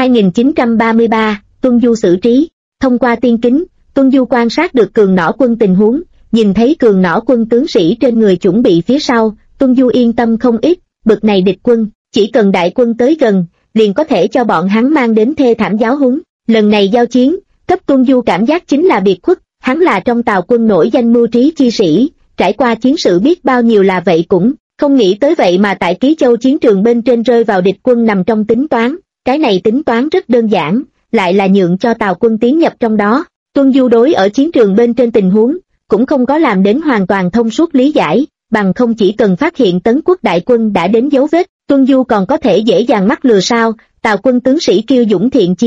2933, Tuân Du xử trí. Thông qua tiên kính, Tuân Du quan sát được Cường Nỏ quân tình huống, nhìn thấy Cường Nỏ quân tướng sĩ trên người chuẩn bị phía sau, Tuân Du yên tâm không ít, bực này địch quân, chỉ cần đại quân tới gần, liền có thể cho bọn hắn mang đến thê thảm giáo huấn. Lần này giao chiến, cấp Tuân Du cảm giác chính là biệt khuất, hắn là trong Tào quân nổi danh mưu trí chi sĩ, trải qua chiến sự biết bao nhiêu là vậy cũng không nghĩ tới vậy mà tại Ký Châu chiến trường bên trên rơi vào địch quân nằm trong tính toán, cái này tính toán rất đơn giản, lại là nhượng cho Tào quân tiến nhập trong đó. Tuân Du đối ở chiến trường bên trên tình huống, cũng không có làm đến hoàn toàn thông suốt lý giải, bằng không chỉ cần phát hiện Tấn Quốc đại quân đã đến dấu vết, Tuân Du còn có thể dễ dàng mắc lừa sao. Tào quân tướng sĩ kiêu dũng thiện chiến,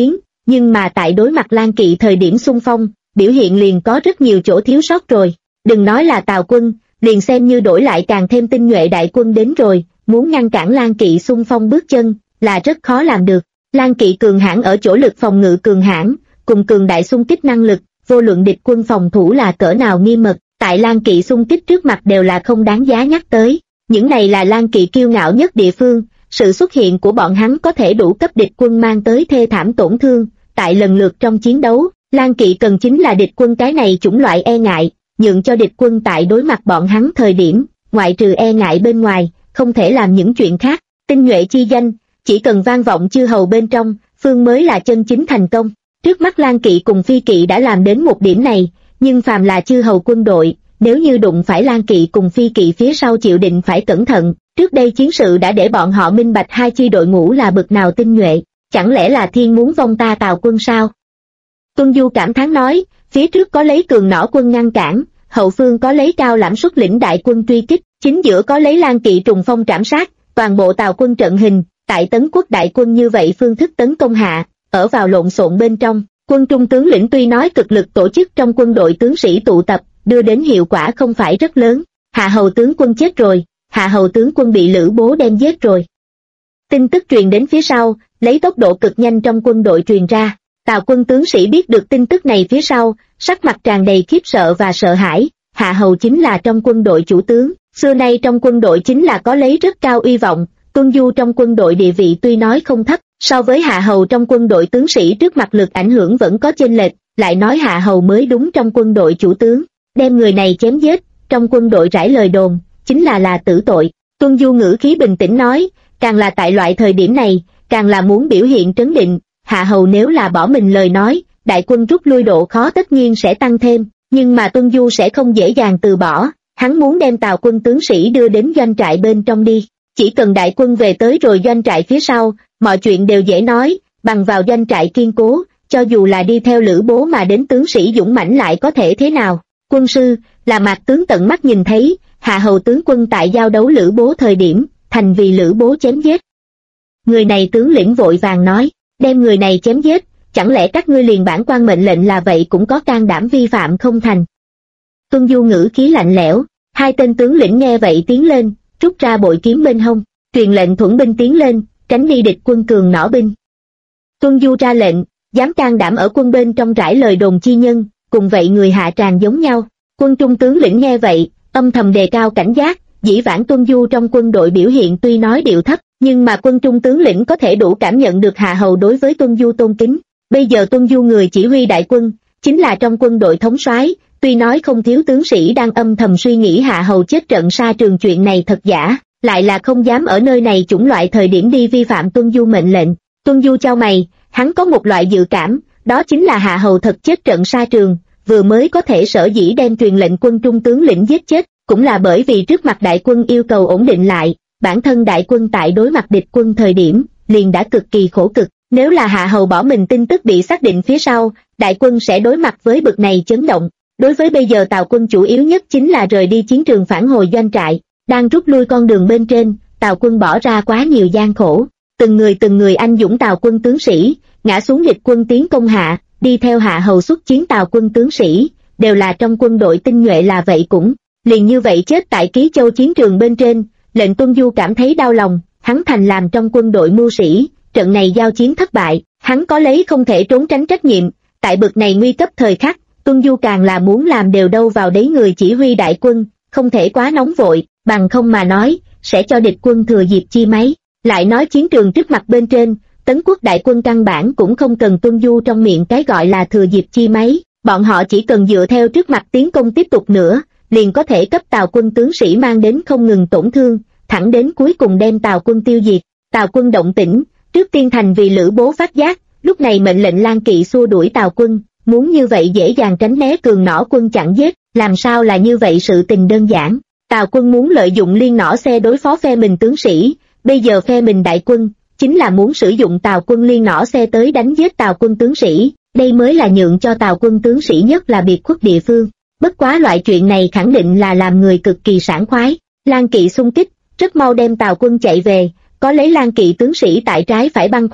nhưng mà tại đối mặt Lan Kỵ thời điểm xung phong, biểu hiện liền có rất nhiều chỗ thiếu sót rồi. Đừng nói là Tào quân, liền xem như đổi lại càng thêm tinh nhuệ đại quân đến rồi, muốn ngăn cản Lan Kỵ xung phong bước chân, là rất khó làm được. Lan Kỵ cường hãn ở chỗ lực phòng ngự cường hãn, cùng cường đại xung kích năng lực, vô luận địch quân phòng thủ là cỡ nào nghiêm mật, tại Lan Kỵ xung kích trước mặt đều là không đáng giá nhắc tới. Những này là Lan Kỵ kiêu ngạo nhất địa phương, sự xuất hiện của bọn hắn có thể đủ cấp địch quân mang tới thê thảm tổn thương. Tại lần lượt trong chiến đấu, Lan Kỵ cần chính là địch quân cái này chủng loại e ngại, nhượng cho địch quân tại đối mặt bọn hắn thời điểm, ngoại trừ e ngại bên ngoài, không thể làm những chuyện khác. Tinh nhuệ chi danh, chỉ cần vang vọng chư hầu bên trong, phương mới là chân chính thành công. Trước mắt Lan Kỵ cùng Phi Kỵ đã làm đến một điểm này, nhưng phàm là chư hầu quân đội, nếu như đụng phải Lan Kỵ cùng Phi Kỵ phía sau chịu định phải cẩn thận. Trước đây chiến sự đã để bọn họ minh bạch hai chi đội ngũ là bực nào tinh nhuệ, chẳng lẽ là thiên muốn vong ta Tào quân sao? Tuân Du cảm thán nói, phía trước có lấy cường nỏ quân ngăn cản, hậu phương có lấy Cao Lãm xuất lĩnh đại quân truy kích, chính giữa có lấy Lan Kỵ trùng phong trảm sát, toàn bộ Tào quân trận hình, tại Tấn Quốc đại quân như vậy phương thức tấn công hạ, ở vào lộn xộn bên trong. Quân trung tướng lĩnh tuy nói cực lực tổ chức trong quân đội tướng sĩ tụ tập, đưa đến hiệu quả không phải rất lớn. Hạ hầu tướng quân chết rồi, hạ hầu tướng quân bị Lữ Bố đem giết rồi. Tin tức truyền đến phía sau, lấy tốc độ cực nhanh trong quân đội truyền ra. Tào quân tướng sĩ biết được tin tức này phía sau, sắc mặt tràn đầy khiếp sợ và sợ hãi. Hạ hầu chính là trong quân đội chủ tướng, xưa nay trong quân đội chính là có lấy rất cao uy vọng. Tuân Du trong quân đội địa vị tuy nói không thấp, so với hạ hầu trong quân đội tướng sĩ trước mặt lực ảnh hưởng vẫn có chênh lệch, lại nói hạ hầu mới đúng trong quân đội chủ tướng, đem người này chém giết, trong quân đội rải lời đồn, chính là tử tội. Tuân Du ngữ khí bình tĩnh nói, càng là tại loại thời điểm này, càng là muốn biểu hiện trấn định, hạ hầu nếu là bỏ mình lời nói, đại quân rút lui độ khó tất nhiên sẽ tăng thêm, nhưng mà Tuân Du sẽ không dễ dàng từ bỏ, hắn muốn đem Tào quân tướng sĩ đưa đến doanh trại bên trong đi. Chỉ cần đại quân về tới rồi doanh trại phía sau, mọi chuyện đều dễ nói, bằng vào doanh trại kiên cố, cho dù là đi theo Lữ Bố mà đến tướng sĩ dũng mãnh lại có thể thế nào. Quân sư, là Mạc tướng tận mắt nhìn thấy, hạ hầu tướng quân tại giao đấu Lữ Bố thời điểm, thành vì Lữ Bố chém giết. Người này tướng lĩnh vội vàng nói, đem người này chém giết, chẳng lẽ các ngươi liền bản quan mệnh lệnh là vậy cũng có can đảm vi phạm không thành. Tuân Du ngữ khí lạnh lẽo, hai tên tướng lĩnh nghe vậy tiến lên, rút ra bội kiếm bên hông, truyền lệnh thuẫn binh tiến lên, tránh đi địch quân cường nỏ binh. Tuân Du ra lệnh, dám can đảm ở quân bên trong rải lời đồn chi nhân, cùng vậy người hạ tràng giống nhau. Quân trung tướng lĩnh nghe vậy, âm thầm đề cao cảnh giác, dĩ vãng Tuân Du trong quân đội biểu hiện tuy nói điệu thấp, nhưng mà quân trung tướng lĩnh có thể đủ cảm nhận được hạ hầu đối với Tuân Du tôn kính. Bây giờ Tuân Du người chỉ huy đại quân, chính là trong quân đội thống soái, tuy nói không thiếu tướng sĩ đang âm thầm suy nghĩ hạ hầu chết trận xa trường chuyện này thật giả, lại là không dám ở nơi này chủng loại thời điểm đi vi phạm Tuân Du mệnh lệnh. Tuân Du chau mày, hắn có một loại dự cảm, đó chính là hạ hầu thật chết trận xa trường, vừa mới có thể sở dĩ đem truyền lệnh quân trung tướng lĩnh giết chết, cũng là bởi vì trước mặt đại quân yêu cầu ổn định lại, bản thân đại quân tại đối mặt địch quân thời điểm, liền đã cực kỳ khổ cực. Nếu là hạ hầu bỏ mình tin tức bị xác định phía sau, đại quân sẽ đối mặt với bực này chấn động. Đối với bây giờ Tào quân chủ yếu nhất chính là rời đi chiến trường phản hồi doanh trại, đang rút lui con đường bên trên, Tào quân bỏ ra quá nhiều gian khổ. Từng người anh dũng Tào quân tướng sĩ, ngã xuống địch quân tiến công hạ, đi theo hạ hầu xuất chiến Tào quân tướng sĩ, đều là trong quân đội tinh nhuệ là vậy cũng, liền như vậy chết tại Ký Châu chiến trường bên trên, lệnh Tuân Du cảm thấy đau lòng, hắn thành làm trong quân đội mưu sĩ, trận này giao chiến thất bại, hắn có lấy không thể trốn tránh trách nhiệm, tại bực này nguy cấp thời khắc, Tuân Du càng là muốn làm đều đâu vào đấy người chỉ huy đại quân, không thể quá nóng vội, bằng không mà nói, sẽ cho địch quân thừa dịp chi mấy. Lại nói chiến trường trước mặt bên trên, Tấn Quốc đại quân căn bản cũng không cần Tuân Du trong miệng cái gọi là thừa dịp chi mấy, bọn họ chỉ cần dựa theo trước mặt tiến công tiếp tục nữa, liền có thể cấp Tào quân tướng sĩ mang đến không ngừng tổn thương, thẳng đến cuối cùng đem Tào quân tiêu diệt. Tào quân động tĩnh, trước tiên thành vì Lữ Bố phát giác, lúc này mệnh lệnh Lan Kỵ xua đuổi Tào quân, muốn như vậy dễ dàng tránh né cường nỏ quân chặn giết, làm sao là như vậy sự tình đơn giản. Tào quân muốn lợi dụng liên nỏ xe đối phó phe mình tướng sĩ, bây giờ phe mình đại quân, chính là muốn sử dụng Tào quân liên nỏ xe tới đánh giết Tào quân tướng sĩ, đây mới là nhượng cho Tào quân tướng sĩ nhất là biệt khuất địa phương. Bất quá loại chuyện này khẳng định là làm người cực kỳ sảng khoái. Lan Kỵ xung kích, rất mau đem Tào quân chạy về, có lấy Lan Kỵ tướng sĩ tại trái phải băn khoăn,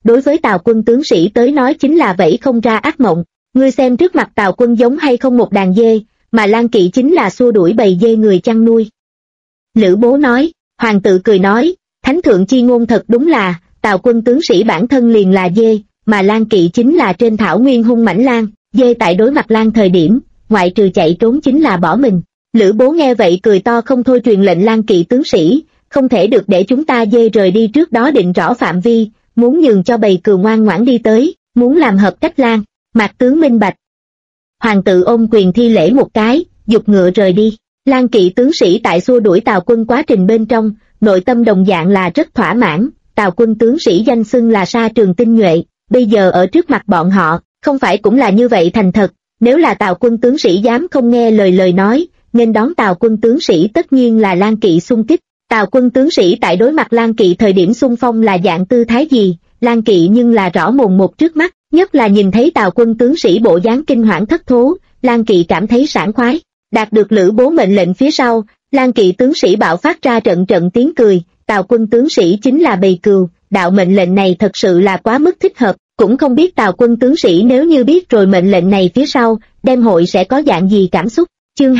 đối với Tào quân tướng sĩ tới nói chính là vẫy không ra ác mộng. Ngươi xem trước mặt Tào quân giống hay không một đàn dê, mà Lan Kỵ chính là xua đuổi bầy dê người chăn nuôi. Lữ Bố nói. Hoàng tự cười nói, thánh thượng chi ngôn thật đúng là, Tào quân tướng sĩ bản thân liền là dê, mà Lan Kỵ chính là trên thảo nguyên hung mãnh lang, dê tại đối mặt lang thời điểm, ngoại trừ chạy trốn chính là bỏ mình. Lữ Bố nghe vậy cười to không thôi, truyền lệnh Lan Kỵ tướng sĩ, không thể được để chúng ta dê rời đi trước đó định rõ phạm vi, muốn nhường cho bầy cừu ngoan ngoãn đi tới, muốn làm hợp cách lang. Mạc tướng minh bạch. Hoàng tự ôm quyền thi lễ một cái, giục ngựa rời đi. Lan Kỵ tướng sĩ tại xua đuổi Tào quân quá trình bên trong, nội tâm đồng dạng là rất thỏa mãn. Tào quân tướng sĩ danh xưng là sa trường tinh nhuệ, bây giờ ở trước mặt bọn họ, không phải cũng là như vậy thành thật. Nếu là Tào quân tướng sĩ dám không nghe lời nói, nên đón Tào quân tướng sĩ tất nhiên là Lan Kỵ xung kích. Tào quân tướng sĩ tại đối mặt Lan Kỵ thời điểm xung phong là dạng tư thái gì, Lan Kỵ nhưng là rõ mồn một trước mắt, nhất là nhìn thấy Tào quân tướng sĩ bộ dáng kinh hoảng thất thố, Lan Kỵ cảm thấy sảng khoái. Đạt được Lữ Bố mệnh lệnh phía sau, Lan Kỵ tướng sĩ bạo phát ra trận trận tiếng cười, Tào quân tướng sĩ chính là bầy cừu, đạo mệnh lệnh này thật sự là quá mức thích hợp, cũng không biết Tào quân tướng sĩ nếu như biết rồi mệnh lệnh này phía sau, đem hội sẽ có dạng gì cảm xúc. Chương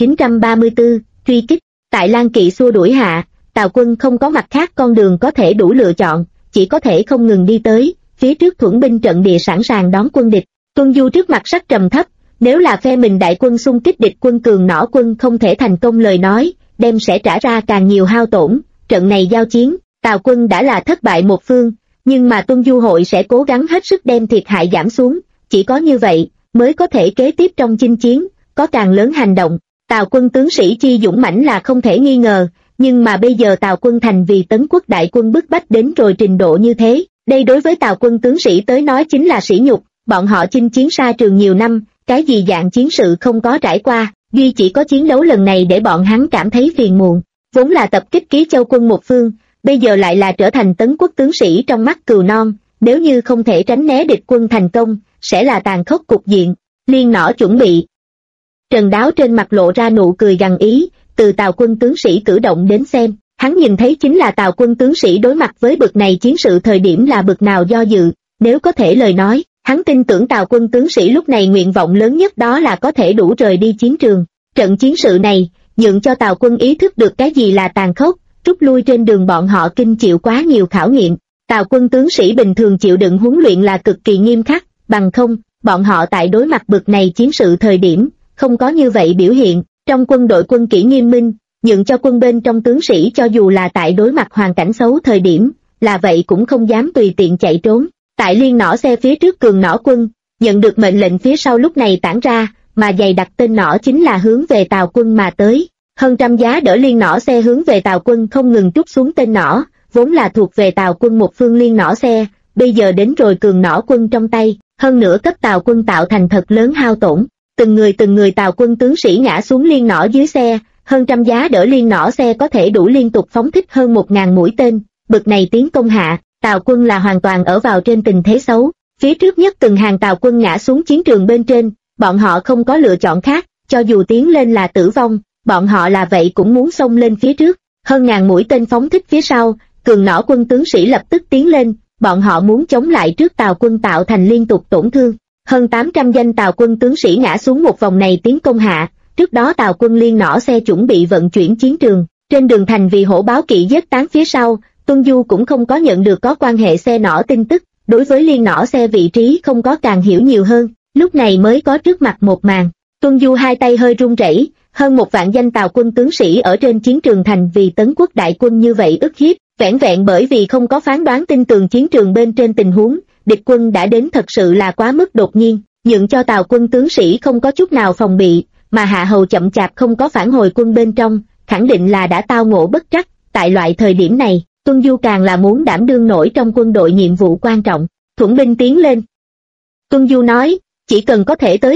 2934, truy kích. Tại Lan Kỵ xua đuổi hạ, Tào quân không có mặt khác con đường có thể đủ lựa chọn, chỉ có thể không ngừng đi tới, phía trước thuẫn binh trận địa sẵn sàng đón quân địch. Tuân Du trước mặt sắc trầm thấp, nếu là phe mình đại quân xung kích địch quân cường nỏ quân không thể thành công lời nói, đem sẽ trả ra càng nhiều hao tổn. Trận này giao chiến, Tào quân đã là thất bại một phương, nhưng mà Tuân Du hội sẽ cố gắng hết sức đem thiệt hại giảm xuống, chỉ có như vậy mới có thể kế tiếp trong chinh chiến có càng lớn hành động. Tào quân tướng sĩ chi dũng mãnh là không thể nghi ngờ, nhưng mà bây giờ Tào quân thành vì tấn quốc đại quân bức bách đến rồi trình độ như thế, đây đối với Tào quân tướng sĩ tới nói chính là sỉ nhục. Bọn họ chinh chiến xa trường nhiều năm, cái gì dạng chiến sự không có trải qua, duy chỉ có chiến đấu lần này để bọn hắn cảm thấy phiền muộn. Vốn là tập kích Ký Châu quân một phương, bây giờ lại là trở thành tấn quốc tướng sĩ trong mắt cừu non, nếu như không thể tránh né địch quân thành công, sẽ là tàn khốc cục diện. Liên nỏ chuẩn bị. Trần Đáo trên mặt lộ ra nụ cười gằn ý, từ Tào quân tướng sĩ cử động đến xem, hắn nhìn thấy chính là Tào quân tướng sĩ đối mặt với bực này chiến sự thời điểm là bực nào do dự, nếu có thể lời nói, hắn tin tưởng Tào quân tướng sĩ lúc này nguyện vọng lớn nhất đó là có thể đủ rời đi chiến trường. Trận chiến sự này, nhượng cho Tào quân ý thức được cái gì là tàn khốc, rút lui trên đường bọn họ kinh chịu quá nhiều khảo nghiệm. Tào quân tướng sĩ bình thường chịu đựng huấn luyện là cực kỳ nghiêm khắc, bằng không, bọn họ tại đối mặt bực này chiến sự thời điểm, không có như vậy biểu hiện. Trong quân đội quân kỷ nghiêm minh, nhượng cho quân bên trong tướng sĩ cho dù là tại đối mặt hoàn cảnh xấu thời điểm, là vậy cũng không dám tùy tiện chạy trốn. Tại liên nỏ xe phía trước cường nỏ quân, nhận được mệnh lệnh phía sau lúc này tản ra, mà dày đặt tên nỏ chính là hướng về Tào quân mà tới. Hơn trăm giá đỡ liên nỏ xe hướng về Tào quân không ngừng trút xuống tên nỏ, vốn là thuộc về Tào quân một phương liên nỏ xe, bây giờ đến rồi cường nỏ quân trong tay, hơn nữa cấp Tào quân tạo thành thật lớn hao tổn. Từng người Tào quân tướng sĩ ngã xuống liên nỏ dưới xe, hơn trăm giá đỡ liên nỏ xe có thể đủ liên tục phóng thích hơn 1000 mũi tên, bực này tiến công hạ, Tào quân là hoàn toàn ở vào trên tình thế xấu. Phía trước nhất từng hàng Tào quân ngã xuống chiến trường bên trên, bọn họ không có lựa chọn khác, cho dù tiến lên là tử vong, bọn họ là vậy cũng muốn xông lên phía trước. Hơn ngàn mũi tên phóng thích phía sau, cường nỏ quân tướng sĩ lập tức tiến lên, bọn họ muốn chống lại trước Tào quân tạo thành liên tục tổn thương. Hơn 800 danh Tào quân tướng sĩ ngã xuống một vòng này tiến công hạ, trước đó Tào quân liên nỏ xe chuẩn bị vận chuyển chiến trường, trên đường thành vì hổ báo kỵ giết tán phía sau, Tuân Du cũng không có nhận được có quan hệ xe nỏ tin tức, đối với liên nỏ xe vị trí không có càng hiểu nhiều hơn, lúc này mới có trước mặt một màn. Tuân Du hai tay hơi run rẩy, hơn 1 vạn danh Tào quân tướng sĩ ở trên chiến trường thành vì tấn quốc đại quân như vậy ức hiếp, vẻn vẹn bởi vì không có phán đoán tin tường chiến trường bên trên tình huống, địch quân đã đến thật sự là quá mức đột nhiên, nhượng cho Tào quân tướng sĩ không có chút nào phòng bị, mà hạ hầu chậm chạp không có phản hồi quân bên trong, khẳng định là đã tao ngộ bất trắc. Tại loại thời điểm này, Tuân Du càng là muốn đảm đương nổi trong quân đội nhiệm vụ quan trọng. Thuẫn binh tiến lên. Tuân Du nói, chỉ cần có thể tới